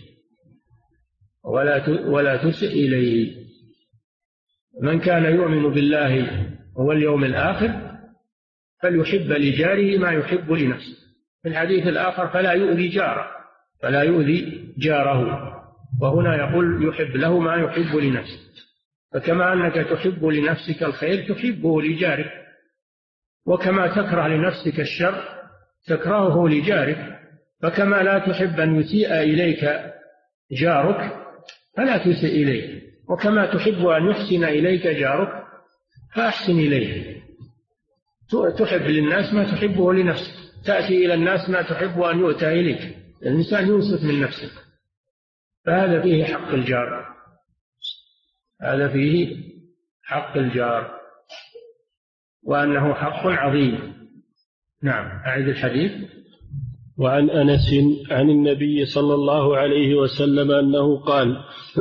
ولا تسئ إليه. من كان يؤمن بالله واليوم الآخر فليحب لجاره ما يحب لنفسه. في الحديث الآخر: فلا يؤذي جاره. وهنا يقول: يحب له ما يحب لنفسه. فكما أنك تحب لنفسك الخير تحبه لجارك، وكما تكره لنفسك الشر تكرهه لجارك، فكما لا تحب أن يسيء إليك جارك فلا تسيء إليه، وكما تحب أن يحسن إليك جارك فأحسن إليه. تحب للناس ما تحبه لنفسك، تأتي إلى الناس ما تحب أن يؤتى إليك. الإنسان ينصف من نفسه، فهذا فيه حق الجار، هذا فيه حق الجار، وأنه حق عظيم. نعم. أعيد الحديث. وعن أنس عن النبي صلى الله عليه وسلم أنه قال: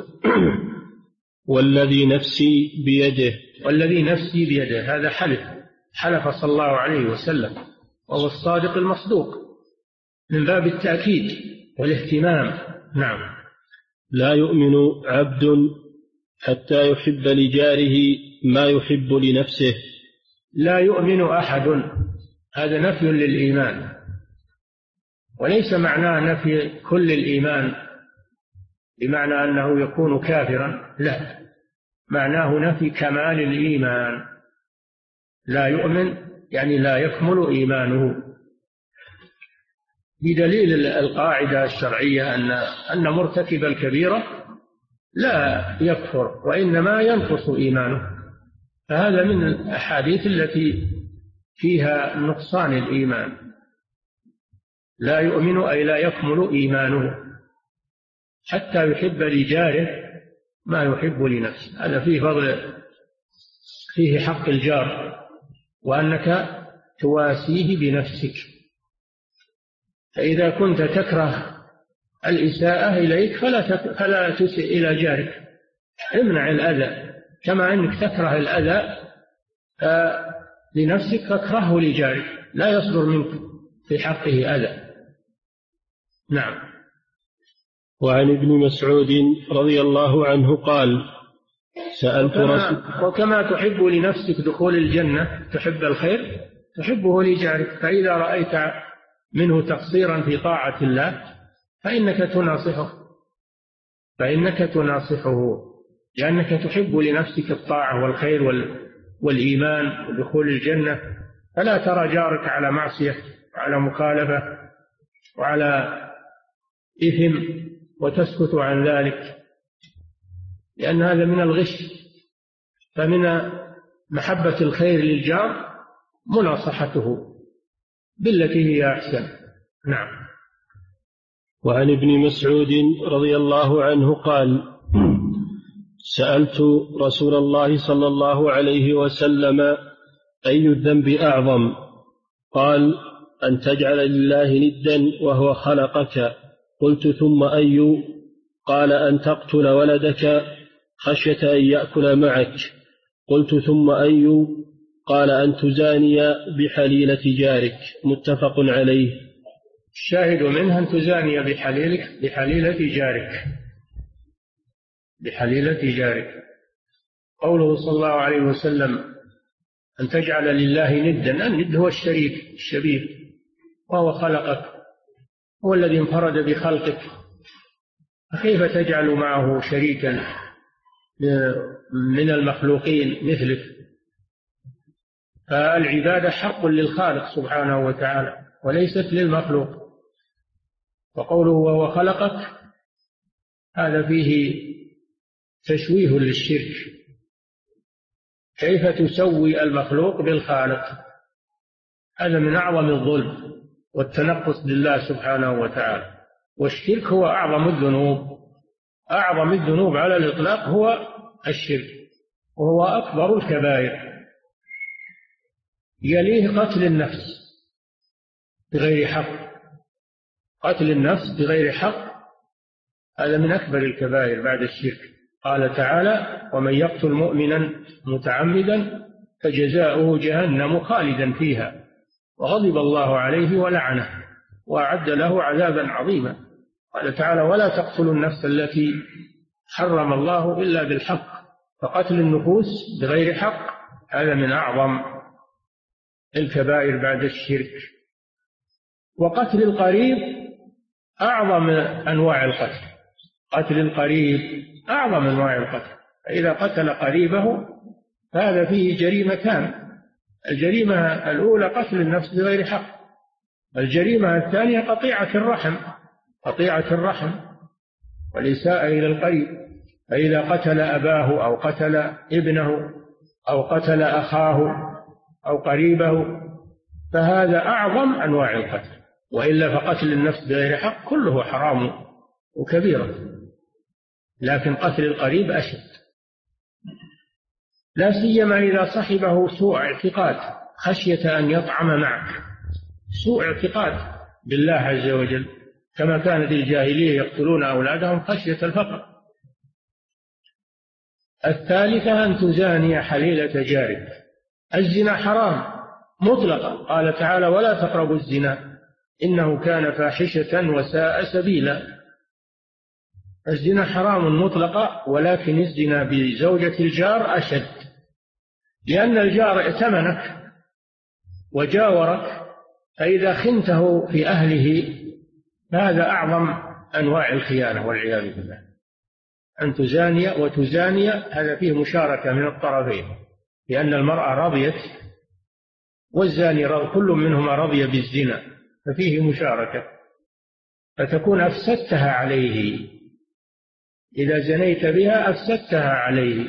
والذي نفسي بيده، هذا حلف صلى الله عليه وسلم، وهو الصادق المصدوق من باب التأكيد والاهتمام. نعم. لا يؤمن عبد حتى يحب لجاره ما يحب لنفسه. لا يؤمن أحد، هذا نفي للإيمان، وليس معناه نفي كل الإيمان بمعنى أنه يكون كافرا، لا، معناه نفي كمال الإيمان. لا يؤمن يعني لا يكمل إيمانه، بدليل القاعدة الشرعية أن مرتكب الكبيرة لا يكفر وإنما ينقص إيمانه، فهذا من الأحاديث التي فيها نقصان الإيمان. لا يؤمن أي لا يكمل إيمانه حتى يحب لجاره ما يحب لنفسه. هذا فيه فضل، فيه حق الجار، وأنك تواسيه بنفسك. فإذا كنت تكره الإساءة إليك فلا تسئ إلى جارك، امنع الأذى، كما أنك تكره الأذى لنفسك فاكرهه لجارك، لا يصدر منك في حقه أذى. نعم. وعن ابن مسعود رضي الله عنه قال: سألت وكما تحب لنفسك دخول الجنة، تحب الخير تحبه لجارك، فإذا رأيت منه تقصيرا في طاعة الله فإنك تناصحه لأنك تحب لنفسك الطاعة والخير والإيمان ودخول الجنة، فلا ترى جارك على معصية وعلى مخالفة وعلى إثم وتسكت عن ذلك، لأن هذا من الغش. فمن محبة الخير للجار مناصحته بالتي هي أحسن. نعم. وعن ابن مسعود رضي الله عنه قال: سألت رسول الله صلى الله عليه وسلم: أي الذنب أعظم؟ قال: أن تجعل لله ندا وهو خلقك. قلت: ثم أي؟ قال: أن تقتل ولدك خشية أن يأكل معك. قلت: ثم أي؟ قال: أن تزاني بحليلة جارك. متفق عليه. الشاهد منها أن تزاني بحليلة جارك. قوله صلى الله عليه وسلم: أن تجعل لله ندا، الند هو الشبيه، وهو خلقك، هو الذي انفرد بخلقك، فكيف تجعل معه شريكا من المخلوقين مثلك؟ فالعبادة حق للخالق سبحانه وتعالى وليست للمخلوق. وقوله وهو خلقك هذا فيه تشويه للشرك. كيف تسوي المخلوق بالخالق؟ هذا من أعظم الظلم والتنقص لله سبحانه وتعالى. والشرك هو أعظم الذنوب على الإطلاق هو الشرك، وهو أكبر الكبائر. يليه قتل النفس بغير حق. قتل النفس بغير حق هذا من أكبر الكبائر بعد الشرك. قال تعالى: ومن يقتل مؤمنا متعمدا فجزاؤه جهنم خالدا فيها وغضب الله عليه ولعنه وأعد له عذابا عظيما. قال تعالى: ولا تقتلوا النفس التي حرم الله إلا بالحق. فقتل النفوس بغير حق هذا من أعظم الكبائر بعد الشرك. وقتل القريب أعظم أنواع القتل. قتل القريب أعظم أنواع القتل. فإذا قتل قريبه فهذا فيه جريمتان: الجريمة الأولى قتل النفس بغير حق، الجريمة الثانية قطيعة الرحم والإساءة إلى القريب. فإذا قتل أباه أو قتل ابنه أو قتل أخاه أو قريبه فهذا أعظم أنواع القتل. وإلا فقتل النفس بغير حق كله حرام وكبيرة، لكن قتل القريب أشد، لا سيما إذا صحبه سوء اعتقاد خشية أن يطعم معك، سوء اعتقاد بالله عز وجل، كما كانت الجاهلية يقتلون أولادهم خشية الفقر. الثالثة أن تزاني حليلة جارك. الزنا حرام مطلقا، قال تعالى: ولا تقربوا الزنا إنه كان فاحشة وساء سبيلا. الزنا حرام مطلقا، ولكن الزنا بزوجة الجار أشد، لأن الجار ائتمنك وجاورك، فإذا خنته في أهله فهذا أعظم أنواع الخيانة والعياذ بالله. أن تزاني وتزاني هذا فيه مشاركة من الطرفين، لأن المرأة رضيت والزاني كل منهما رضي بالزنا، ففيه مشاركة، فتكون أفسدتها عليه. إذا زنيت بها أفسدتها عليه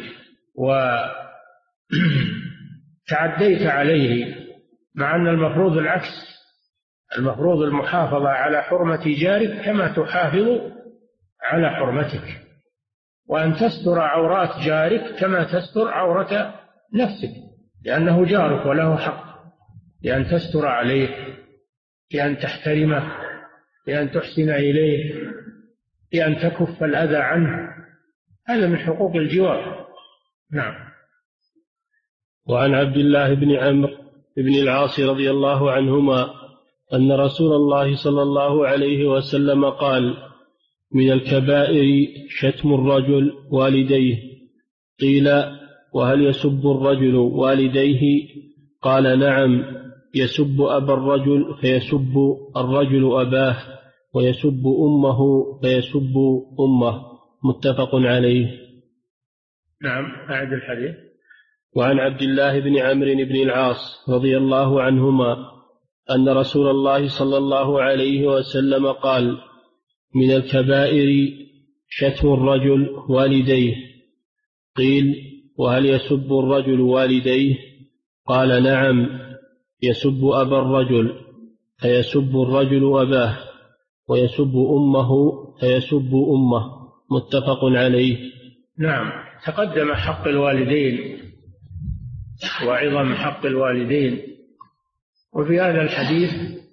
وتعديت عليه، مع أن المفروض العكس، المفروض المحافظة على حرمة جارك كما تحافظ على حرمتك، وأن تستر عورات جارك كما تستر عورة نفسك، لأنه جارك وله حق بأن تستر عليه، بأن تحترمه، بأن تحسن إليه، بأن تكف الأذى عنه. هذا من حقوق الجوار. نعم. وعن عبد الله بن عمرو بن العاص رضي الله عنهما أن رسول الله صلى الله عليه وسلم قال: من الكبائر شتم الرجل والديه. قيل: وهل يسب الرجل والديه؟ قال: نعم، يسب أبا الرجل فيسب الرجل أباه، ويسب أمه فيسب أمه. متفق عليه. نعم، أعد الحديث. وعن عبد الله بن عمرو بن العاص رضي الله عنهما أن رسول الله صلى الله عليه وسلم قال: من الكبائر شتم الرجل والديه. قيل: وهل يسب الرجل والديه؟ قال: نعم، يسب أبا الرجل فيسب الرجل أباه، ويسب أمه فيسب أمه. متفق عليه. نعم، تقدم حق الوالدين وعظم حق الوالدين، وفي هذا الحديث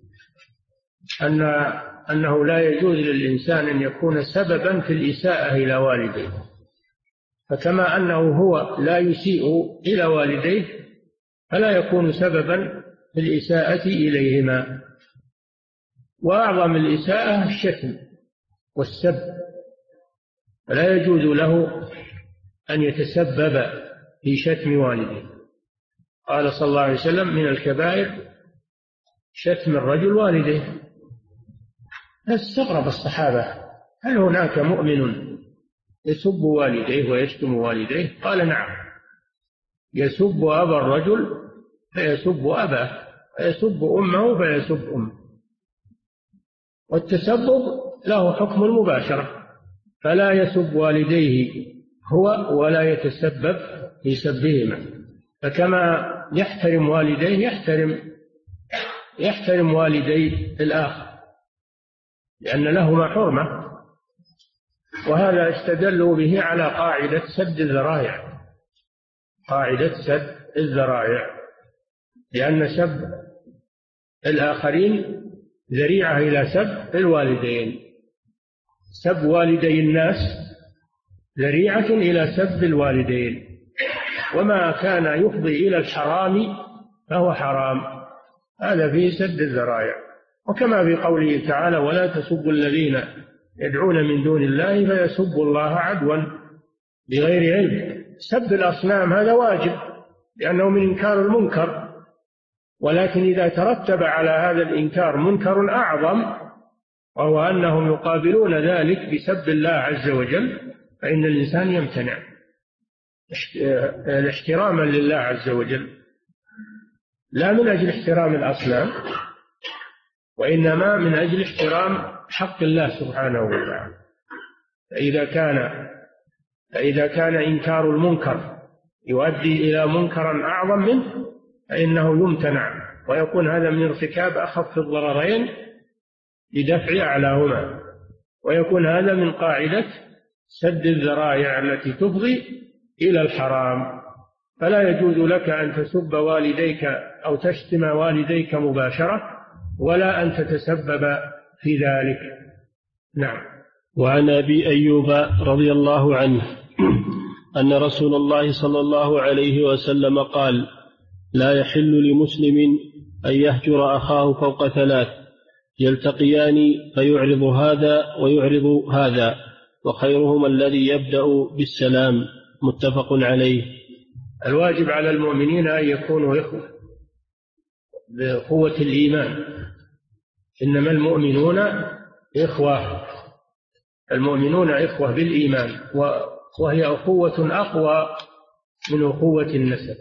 أنه لا يجوز للإنسان أن يكون سببا في الإساءة إلى والديه، فكما أنه هو لا يسيء إلى والديه فلا يكون سببا في الإساءة إليهما. وأعظم الإساءة الشتم والسب، فلا يجوز له أن يتسبب في شتم والديه. قال صلى الله عليه وسلم: من الكبائر شتم الرجل والديه. استغرب الصحابة: هل هناك مؤمن يسب والديه ويشتم والديه؟ قال: نعم، يسب أبا الرجل فيسب أباه، فيسب أمه فيسب أمه. والتسبب له حكم المباشرة، فلا يسب والديه هو ولا يتسبب في سبهما. فكما يحترم والديه يحترم والدي الآخر، لأن لهما حرمة. وهذا استدلوا به على قاعدة سد الذرائع، قاعدة سد الذرائع، لأن سب الآخرين ذريعة إلى سب الوالدين. سب والدي الناس ذريعة إلى سب الوالدين، وما كان يفضي إلى الحرام فهو حرام. هذا فيه سد الذرائع. وكما في قوله تعالى: ولا تسبوا الذين يدعون من دون الله فيسبوا الله عدوا بغير علم. سب الأصنام هذا واجب لأنه من إنكار المنكر، ولكن إذا ترتب على هذا الإنكار منكر أعظم، وهو أنهم يقابلون ذلك بسب الله عز وجل، فإن الإنسان يمتنع احتراما لله عز وجل، لا من أجل احترام الأصنام، وإنما من أجل احترام حق الله سبحانه وتعالى. فإذا كان إنكار المنكر يؤدي إلى منكر أعظم منه فإنه يمتنع، ويكون هذا من ارتكاب أخف الضررين لدفع أعلاهما، ويكون هذا من قاعدة سد الذرائع التي تفضي إلى الحرام. فلا يجوز لك أن تسب والديك أو تشتم والديك مباشرة، ولا أن تتسبب في ذلك. نعم. وعن أبي أيوب رضي الله عنه أن رسول الله صلى الله عليه وسلم قال: لا يحل لمسلم أن يهجر أخاه فوق 3 يلتقيان فيعرض هذا ويعرض هذا، وخيرهما الذي يبدأ بالسلام. متفق عليه. الواجب على المؤمنين أن يكونوا إخوة بقوة الإيمان، إنما المؤمنون إخوة، المؤمنون إخوة بالإيمان، وهي أخوة أقوى من أخوة النسب،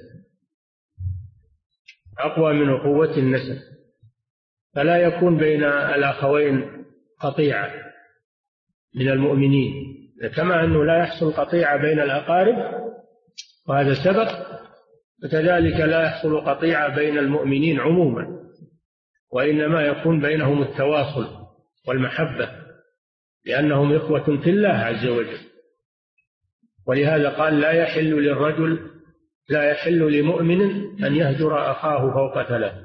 أقوى من أخوة النسب. فلا يكون بين الأخوين قطيعة من المؤمنين، كما أنه لا يحصل قطيعة بين الأقارب وهذا سبق، وكذلك لا يحصل قطيعة بين المؤمنين عموما، وإنما يكون بينهم التواصل والمحبة، لأنهم إخوة في الله عز وجل. ولهذا قال: لا يحل لمؤمن أن يهجر أخاه فوق 3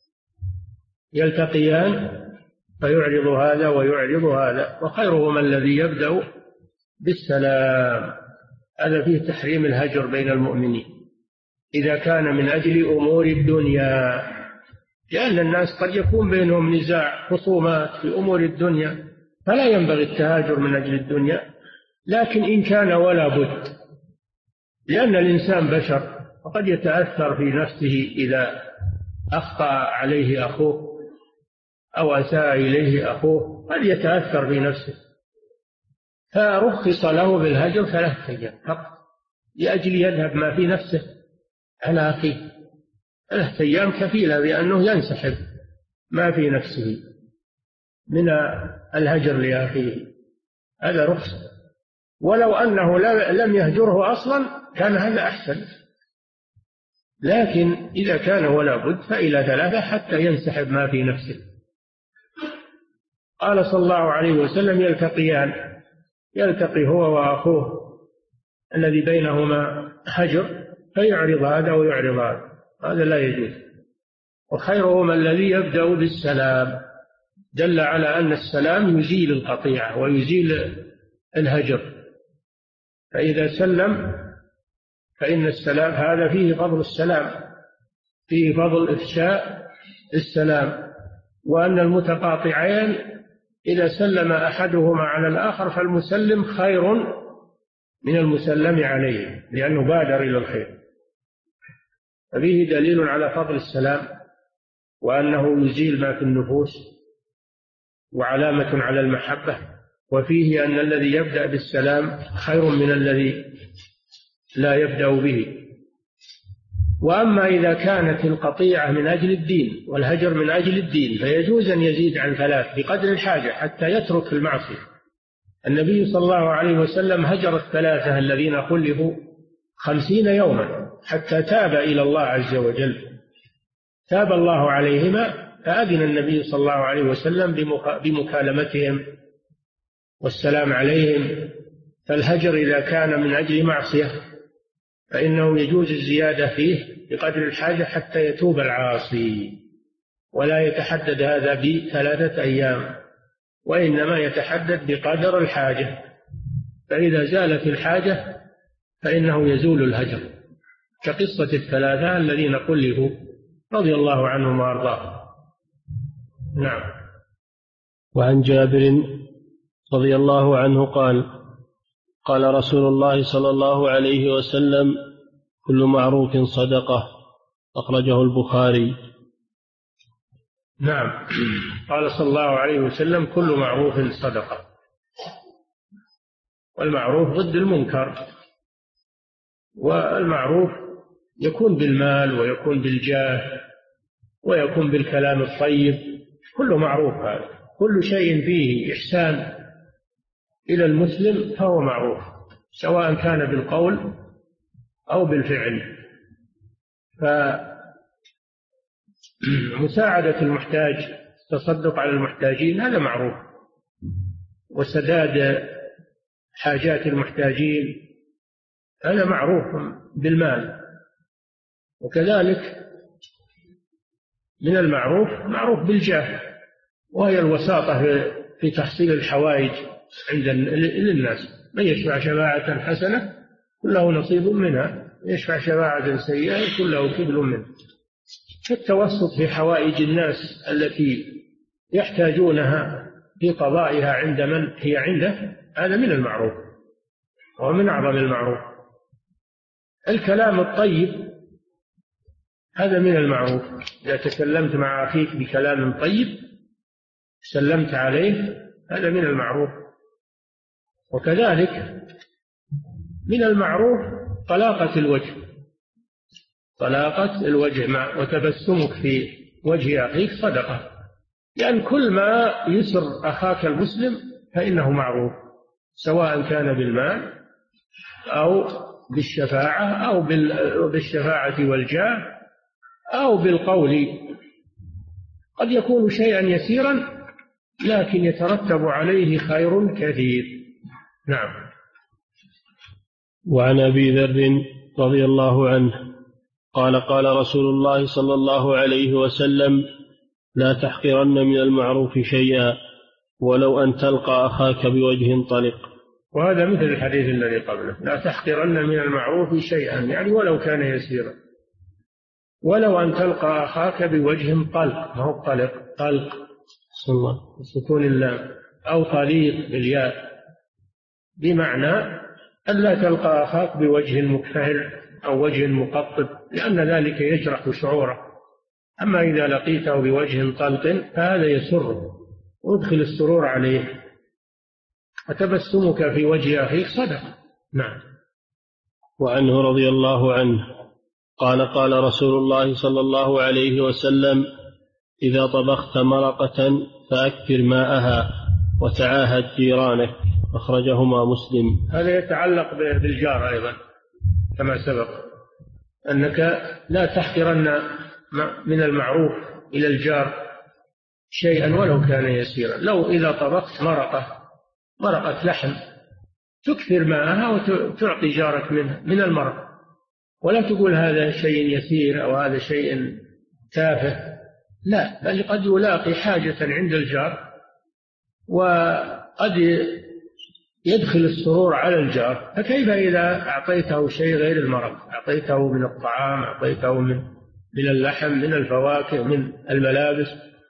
يلتقيان فيعرض هذا ويعرض هذا، وخيرهما الذي يبدأ بالسلام. هذا فيه تحريم الهجر بين المؤمنين إذا كان من أجل أمور الدنيا، لأن الناس قد يكون بينهم نزاع خصومات في أمور الدنيا، فلا ينبغي التهاجر من أجل الدنيا. لكن إن كان ولا بد، لأن الإنسان بشر، وقد يتأثر في نفسه إذا أخطأ عليه أخوه أو أساء إليه أخوه، قد يتأثر في نفسه، فرخص له بالهجر 3 أيام فقط لأجل يذهب ما في نفسه على أخيه. 3 أيام كفيلة بأنه ينسحب ما في نفسه من الهجر لأخيه، هذا رخصة. ولو أنه لم يهجره أصلا كان هذا أحسن، لكن إذا كان ولا بد فإلى 3 حتى ينسحب ما في نفسه. قال صلى الله عليه وسلم: يلتقي هو وأخوه الذي بينهما هجر فيعرض هذا ويعرض هذا لا يجوز. وخيرهما الذي يبدأ بالسلام، دل على أن السلام يزيل القطيعة ويزيل الهجر، فإذا سلم فإن السلام هذا فيه فضل السلام، فيه فضل إفشاء السلام، وأن المتقاطعين إذا سلم أحدهما على الآخر فالمسلم خير من المسلم عليه لأنه بادر إلى الخير. ففيه دليل على فضل السلام وأنه يزيل ما في النفوس وعلامة على المحبة، وفيه أن الذي يبدأ بالسلام خير من الذي لا يبدأ به. وأما إذا كانت القطيعة من أجل الدين والهجر من أجل الدين فيجوز أن يزيد عن 3 بقدر الحاجة حتى يترك المعصية. النبي صلى الله عليه وسلم هجر 3 الذين خلفوا 50 يوما حتى تاب إلى الله عز وجل، تاب الله عليهما فأذن النبي صلى الله عليه وسلم بمكالمتهم والسلام عليهم. فالهجر إذا كان من أجل معصية فإنه يجوز الزيادة فيه بقدر الحاجة حتى يتوب العاصي، ولا يتحدد هذا ب3 أيام، وإنما يتحدد بقدر الحاجة، فإذا زالت الحاجة فإنه يزول الهجر، كقصة 3 الذين خلفوا رضي الله عنهم وأرضاهم. نعم. وعن جابر رضي الله عنه قال: قال رسول الله صلى الله عليه وسلم: كل معروف صدقة، أخرجه البخاري. نعم. قال صلى الله عليه وسلم: كل معروف صدقة. والمعروف ضد المنكر، والمعروف يكون بالمال ويكون بالجاه ويكون بالكلام الطيب، كله معروف. هذا كل شيء فيه إحسان إلى المسلم فهو معروف، سواء كان بالقول أو بالفعل. فمساعدة المحتاج، التصدق على المحتاجين، هذا معروف، وسداد حاجات المحتاجين هذا معروف بالمال. وكذلك من المعروف معروف بالجاه، وهي الوساطة في تحصيل الحوائج عند للناس. من يشفع شفاعة حسنة كله نصيب منها، يشفع شفاعة سيئة كله كبل منها. التوسط في حوائج الناس التي يحتاجونها في قضائها عند من هي عنده، هذا من المعروف ومن أعظم المعروف. الكلام الطيب هذا من المعروف، إذا تكلمت مع أخيك بكلام طيب سلمت عليه، هذا من المعروف. وكذلك من المعروف طلاقة الوجه، طلاقة الوجه وتبسمك في وجه أخيك صدقة، لأن كل ما يسر أخاك المسلم فإنه معروف، سواء كان بالمال أو بالشفاعة أو بالشفاعة والجاه أو بالقول. قد يكون شيئا يسيرا لكن يترتب عليه خير كثير. نعم. وعن أبي ذر رضي الله عنه قال: قال رسول الله صلى الله عليه وسلم: لا تحقرن من المعروف شيئا ولو أن تلقى أخاك بوجه طلق. وهذا مثل الحديث الذي قبله: لا تحقرن من المعروف شيئا، يعني ولو كان يسيرا. ولو أن تلقى أخاك بوجه طلق، ما هو طلق، طلق سكون اللام، أو طليق بالياء، بمعنى أن لا تلقى أخاك بوجه مكفهر أو وجه مقطب، لأن ذلك يجرح شعوره. أما إذا لقيته بوجه طلق فهذا يسره وادخل السرور عليه، وتبسمك في وجه أخيك صدقة. نعم. وعنه رضي الله عنه قال قال رسول الله صلى الله عليه وسلم: إذا طبخت مرقة فأكثر ماءها وتعاهد جيرانك. أخرجهما مسلم. هذا يتعلق بالجار أيضا كما سبق، أنك لا تحقرن من المعروف إلى الجار شيئا ولو كان يسيرا. لو إذا طبخت مرقة لحم تكثر ماءها وتعطي جارك من المرق، ولا تقول هذا شيء يسير أو هذا شيء تافه، لا، بل قد يلاقي حاجة عند الجار وقد يدخل السرور على الجار. فكيف إذا أعطيته شيء غير المرق، أعطيته من الطعام، أعطيته من اللحم، من الفواكه، من الملابس،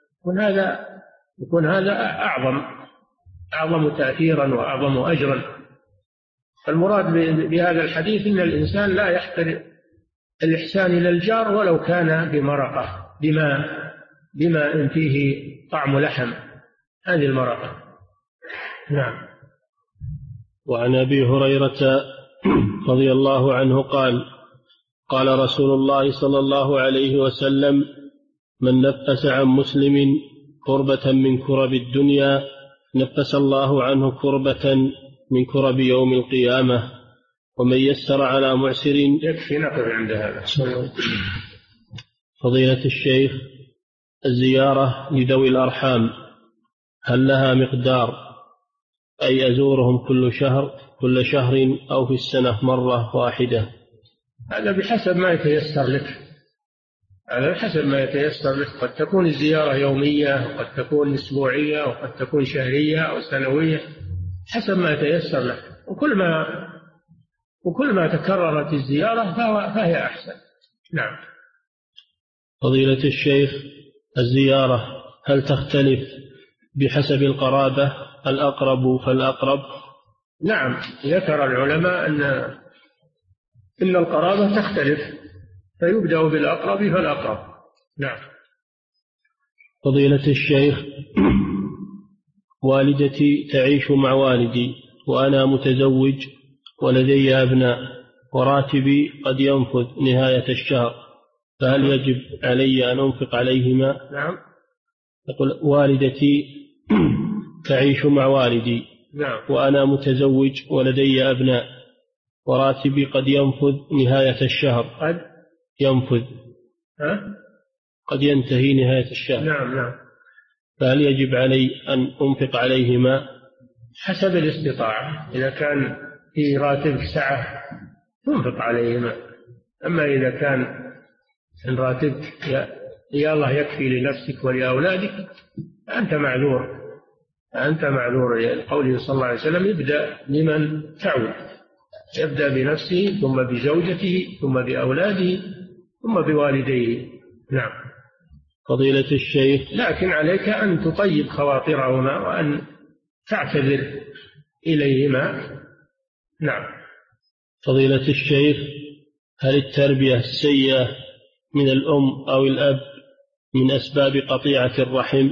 يكون هذا أعظم تأثيرا وأعظم أجرا. فالمراد بهذا الحديث إن الإنسان لا يحقر الإحسان إلى الجار ولو كان بمرقة، بما فيه طعم لحم، هذه المرقة. نعم. وعن أبي هريرة رضي الله عنه قال قال رسول الله صلى الله عليه وسلم: من نفس عن مسلم كربة من كرب الدنيا نفس الله عنه كربة من كرب يوم القيامة، ومن يسر على معسر. يكفي نقف عند هذا. فضيلة الشيخ، الزيارة لذوي الأرحام هل لها مقدار، أي أزورهم كل شهر أو في السنة مرة واحدة؟ هذا بحسب ما يتيسر لك، قد تكون الزيارة يومية، وقد تكون أسبوعية، وقد تكون شهرية أو سنوية، حسب ما يتيسر لك. وكل ما تكررت الزيارة فهي أحسن. نعم. فضيلة الشيخ، الزيارة هل تختلف بحسب القرابة، الأقرب فالأقرب؟ نعم، ذكر العلماء إن القرابة تختلف، فيبدأ بالأقرب فالأقرب. نعم. فضيلة الشيخ، والدتي تعيش مع والدي وأنا متزوج ولدي أبناء وراتبي قد ينفذ نهاية الشهر، فهل يجب علي أن أنفق عليهما؟ نعم. يقول: والدتي تعيش مع والدي. نعم. وأنا متزوج ولدي أبناء وراتبي قد ينفذ نهاية الشهر. قد ينفذ. قد ينتهي نهاية الشهر. نعم. فهل يجب علي أن أنفق عليهما؟ حسب الاستطاعة، إذا كان في راتبك سعة تنفق عليهما، أما إذا كان راتبك يا الله يكفي لنفسك ولأولادك أنت معذور. قوله صلى الله عليه وسلم: يبدأ بمن تعود، يبدأ بنفسه ثم بزوجته ثم بأولاده ثم بوالديه. نعم. فضيلة الشيخ، لكن عليك أن تطيب خواطرهما وأن تعتذر إليهما. نعم. فضيلة الشيخ، هل التربية السيئة من الأم أو الأب من أسباب قطيعة الرحم؟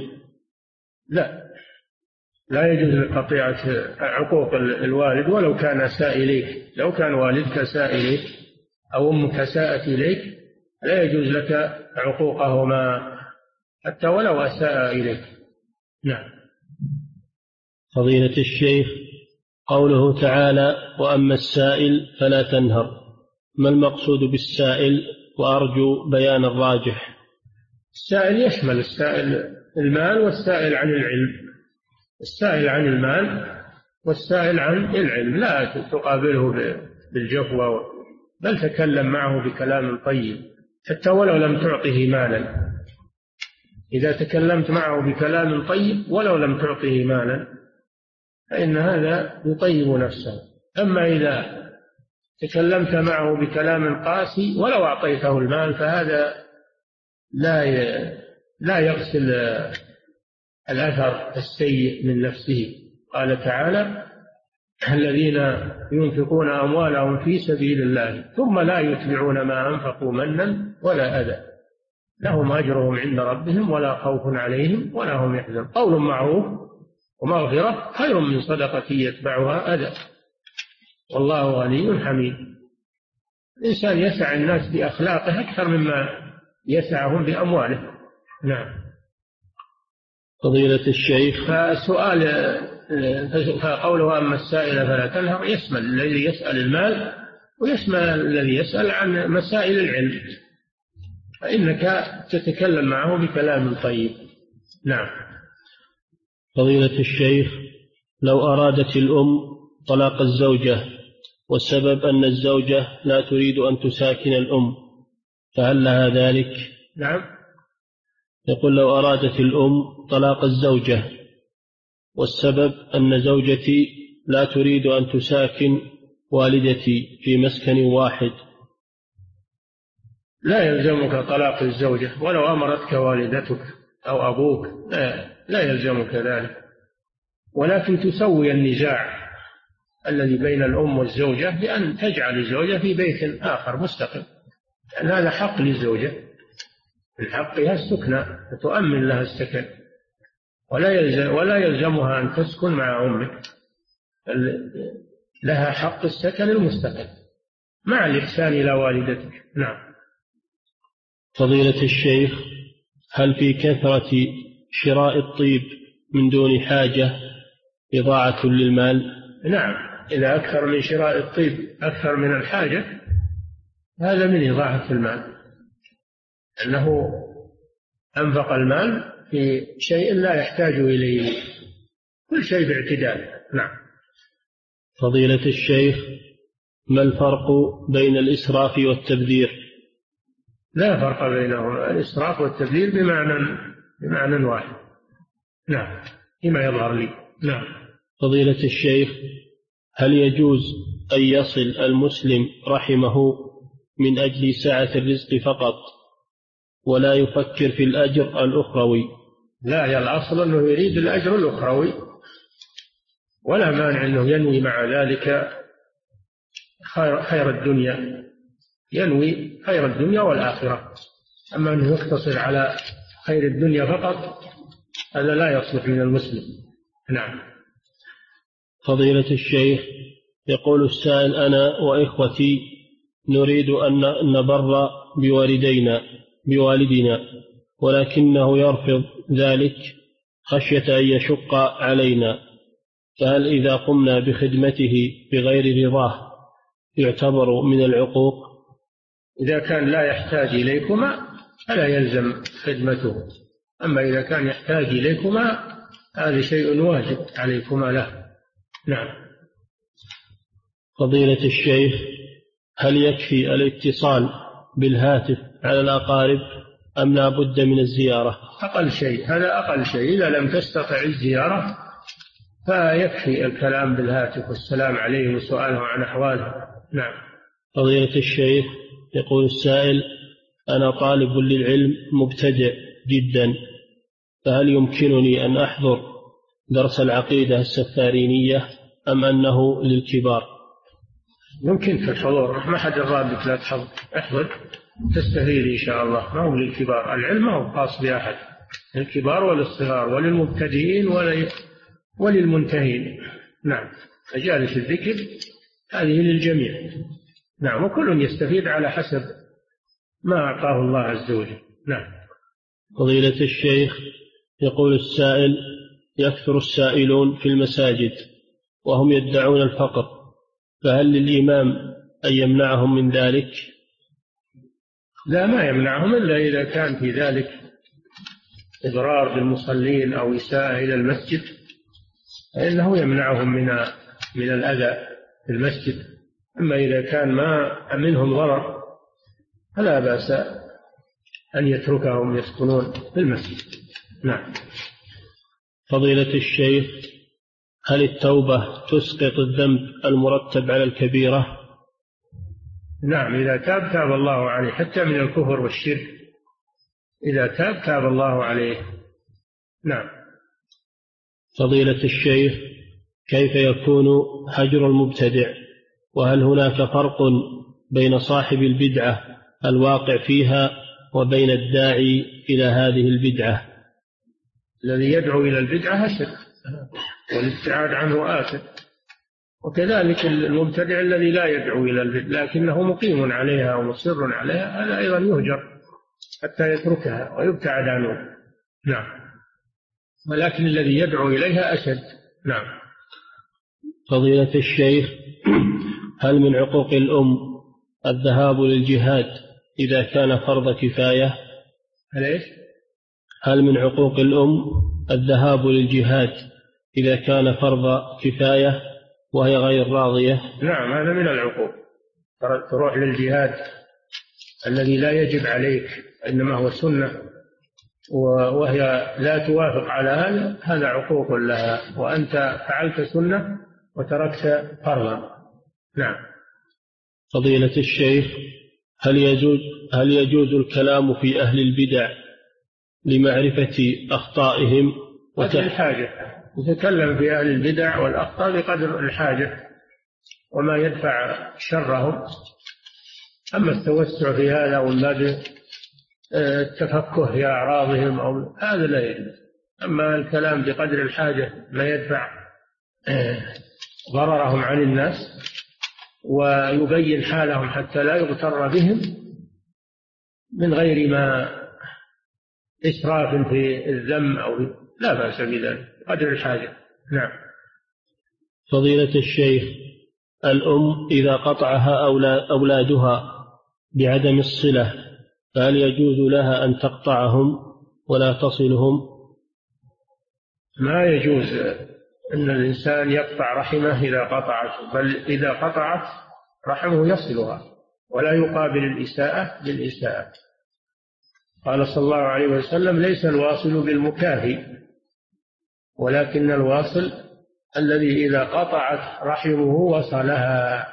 لا يجوز قطيعة عقوق الوالد ولو كان ساء إليك. لو كان والدك ساء إليك أو أمك ساءت إليك لا يجوز لك عقوقهما حتى ولو أساء إليك. نعم. فضيلة الشيخ، قوله تعالى: وأما السائل فلا تنهر، ما المقصود بالسائل؟ وأرجو بيان الراجح. السائل يشمل السائل المال والسائل عن العلم. السائل عن المال والسائل عن العلم لا تقابله بالجفوة، بل تكلم معه بكلام طيب حتى ولو لم تعطه مالا. إذا تكلمت معه بكلام طيب ولو لم تعطه مالا فإن هذا يطيب نفسه. أما إذا تكلمت معه بكلام قاسي ولو أعطيته المال فهذا لا يغسل الأثر السيء من نفسه. قال تعالى: الذين ينفقون أموالهم في سبيل الله ثم لا يتبعون ما أنفقوا منا ولا أذى لهم أجرهم عند ربهم ولا خوف عليهم ولا هم يحزنون. قول معروف ومغفرة خير من صدقة يتبعها أذى والله غني حميد. الإنسان يسع الناس بأخلاقه أكثر مما يسعهم بأمواله. نعم. فضيلة الشيخ، فقوله أما السائل فلا تنهر يشمل الذي يسأل المال ويشمل الذي يسأل عن مسائل العلم، فإنك تتكلم معه بكلام طيب. نعم. فضيلة الشيخ، لو أرادت الأم طلاق الزوجة والسبب أن الزوجة لا تريد أن تساكن الأم، فهل لها ذلك؟ نعم. يقول لو أرادت الأم طلاق الزوجة والسبب أن زوجتي لا تريد أن تساكن والدتي في مسكن واحد. لا يلزمك طلاق الزوجة ولو أمرتك والدتك أو أبوك، لا يلزمك ذلك، ولكن تسوي النزاع الذي بين الأم والزوجة بأن تجعل الزوجة في بيت آخر مستقل، لأن هذا حق للزوجة، من حقها السكنى فتؤمن لها السكن، ولا يلزمها أن تسكن مع أمك، لها حق السكن المستقل مع الإحسان إلى والدتك. نعم. فضيلة الشيخ، هل في كثرة شراء الطيب من دون حاجة إضاعة للمال؟ نعم، إذا أكثر من شراء الطيب أكثر من الحاجة هذا من إضاعة المال، أنه أنفق المال في شيء لا يحتاج إليه، كل شيء باعتدال. نعم. فضيلة الشيخ، ما الفرق بين الإسراف والتبذير؟ لا فرق بينهما، الإسراف والتبذير بمعنى واحد. نعم، فيما يظهر لي. نعم. فضيلة الشيخ، هل يجوز أن يصل المسلم رحمه من أجل سعة الرزق فقط ولا يفكر في الأجر الأخروي؟ لا، يا الأصل أنه يريد الأجر الأخروي، ولا مانع أنه ينوي مع ذلك خير الدنيا، ينوي خير الدنيا والآخرة، أما أنه يقتصر على خير الدنيا فقط هذا لا يصلح من المسلم. نعم. فضيلة الشيخ، يقول السائل: أنا وإخوتي نريد أن نبر بوالدنا ولكنه يرفض ذلك خشية أن يشق علينا، فهل إذا قمنا بخدمته بغير رضاه يعتبر من العقوق؟ إذا كان لا يحتاج إليكما فلا يلزم خدمته، أما إذا كان يحتاج إليكما هذا شيء واجب عليكما له. نعم. فضيلة الشيخ، هل يكفي الاتصال بالهاتف على الأقارب أم لا بد من الزيارة؟ أقل شيء، هذا أقل شيء، إذا لم تستطع الزيارة فيكفي الكلام بالهاتف والسلام عليه وسؤاله عن أحواله. نعم. فضيلة الشيخ، يقول السائل: أنا طالب للعلم مبتدئ جدا، فهل يمكنني أن أحضر درس العقيدة السفارينية أم أنه للكبار؟ يمكنك الحضور، ما حد رابط لا تحضر، احضر تستفيد إن شاء الله، ما هو للكبار، العلم ما هو خاص بأحد، للكبار وللصغار وللمبتدئين وللمنتهين. نعم. مجالس الذكر هذه للجميع. نعم، وكل يستفيد على حسب ما أعطاه الله عز وجل. نعم. فضيلة الشيخ، يقول السائل: يكثر السائلون في المساجد وهم يدعون الفقر، فهل للإمام أن يمنعهم من ذلك؟ لا، ما يمنعهم إلا إذا كان في ذلك إضرار بالمصلين أو إساءة إلى المسجد، فإنه يمنعهم من الأذى في المسجد. أما إذا كان ما منهم ضرر فلا بأس أن يتركهم يسكنون في المسجد. نعم. فضيلة الشيخ، هل التوبة تسقط الذنب المرتب على الكبيرة؟ نعم، إذا تاب الله عليه، حتى من الكفر والشرك، إذا تاب الله عليه. نعم. فضيلة الشيخ، كيف يكون هجر المبتدع، وهل هناك فرق بين صاحب البدعة الواقع فيها وبين الداعي إلى هذه البدعة؟ الذي يدعو إلى البدعة هجر، والابتعاد عنه آثم، وكذلك المبتدع الذي لا يدعو إلى البدع لكنه مقيم عليها ومصر عليها، هذا أيضا يهجر حتى يتركها ويبتعد عنه. نعم. ولكن الذي يدعو إليها أشد. نعم. فضيلة الشيخ، هل من عقوق الأم الذهاب للجهاد إذا كان فرض كفاية؟ هل من عقوق الأم الذهاب للجهاد إذا كان فرض كفاية وهي غير راضية؟ نعم، هذا من العقوق. تروح للجهاد الذي لا يجب عليك إنما هو سنة وهي لا توافق على هذا عقوق لها، وأنت فعلت سنة وتركت فرضا. نعم. فضيلة الشيخ، هل يجوز الكلام في أهل البدع لمعرفة أخطائهم بقدر الحاجة؟ نتكلم في أهل البدع والأخطاء بقدر الحاجة وما يدفع شرهم. أما التوسع في هذا والبدء التفكه في أعراضهم أو هذا لا يجوز. أما الكلام بقدر الحاجة ما يدفع ضررهم عن الناس ويبين حالهم حتى لا يغتر بهم من غير ما إسراف في الذم أو لا بأس بذلك قدر الحاجة. نعم. فضيلة الشيخ، الأم إذا قطعها أولادها بعدم الصلة فهل يجوز لها أن تقطعهم ولا تصلهم؟ ما يجوز أن الإنسان يقطع رحمه إذا قطعت، بل إذا قطعت رحمه يصلها ولا يقابل الإساءة بالإساءة. قال صلى الله عليه وسلم: ليس الواصل بالمكافي ولكن الواصل الذي إذا قطعت رحمه وصلها.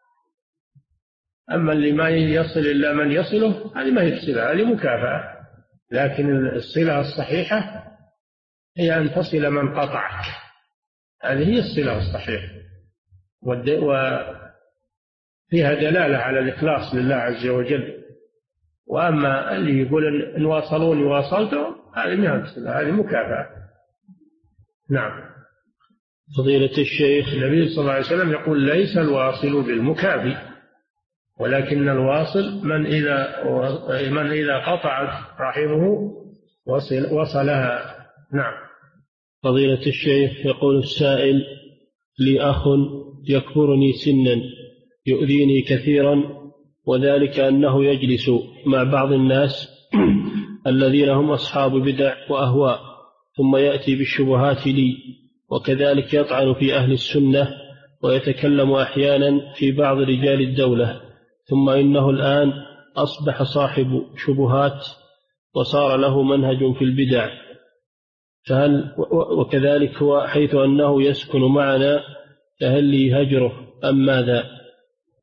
أما اللي ما يصل إلا من يصله هذه ما هي صلة، هذه مكافأة. لكن الصلة الصحيحة هي أن تصل من قطعك، هذه هي الصلة الصحيحة، وفيها دلالة على الإخلاص لله عز وجل. وأما اللي يقول إن واصلوني واصلتهم هذه ما هي صلة، هذه مكافأة. نعم. فضيلة الشيخ، النبي صلى الله عليه وسلم يقول: ليس الواصل بالمكافي ولكن الواصل من إذا قطعت رحمه وصلها. نعم. فضيلة الشيخ، يقول السائل: لي أخ يكبرني سنا يؤذيني كثيرا، وذلك أنه يجلس مع بعض الناس الذين هم أصحاب بدع وأهواء ثم يأتي بالشبهات لي، وكذلك يطعن في أهل السنة ويتكلم أحيانا في بعض رجال الدولة، ثم إنه الآن أصبح صاحب شبهات وصار له منهج في البدع، فهل وكذلك هو حيث أنه يسكن معنا فهل لي هجره أم ماذا؟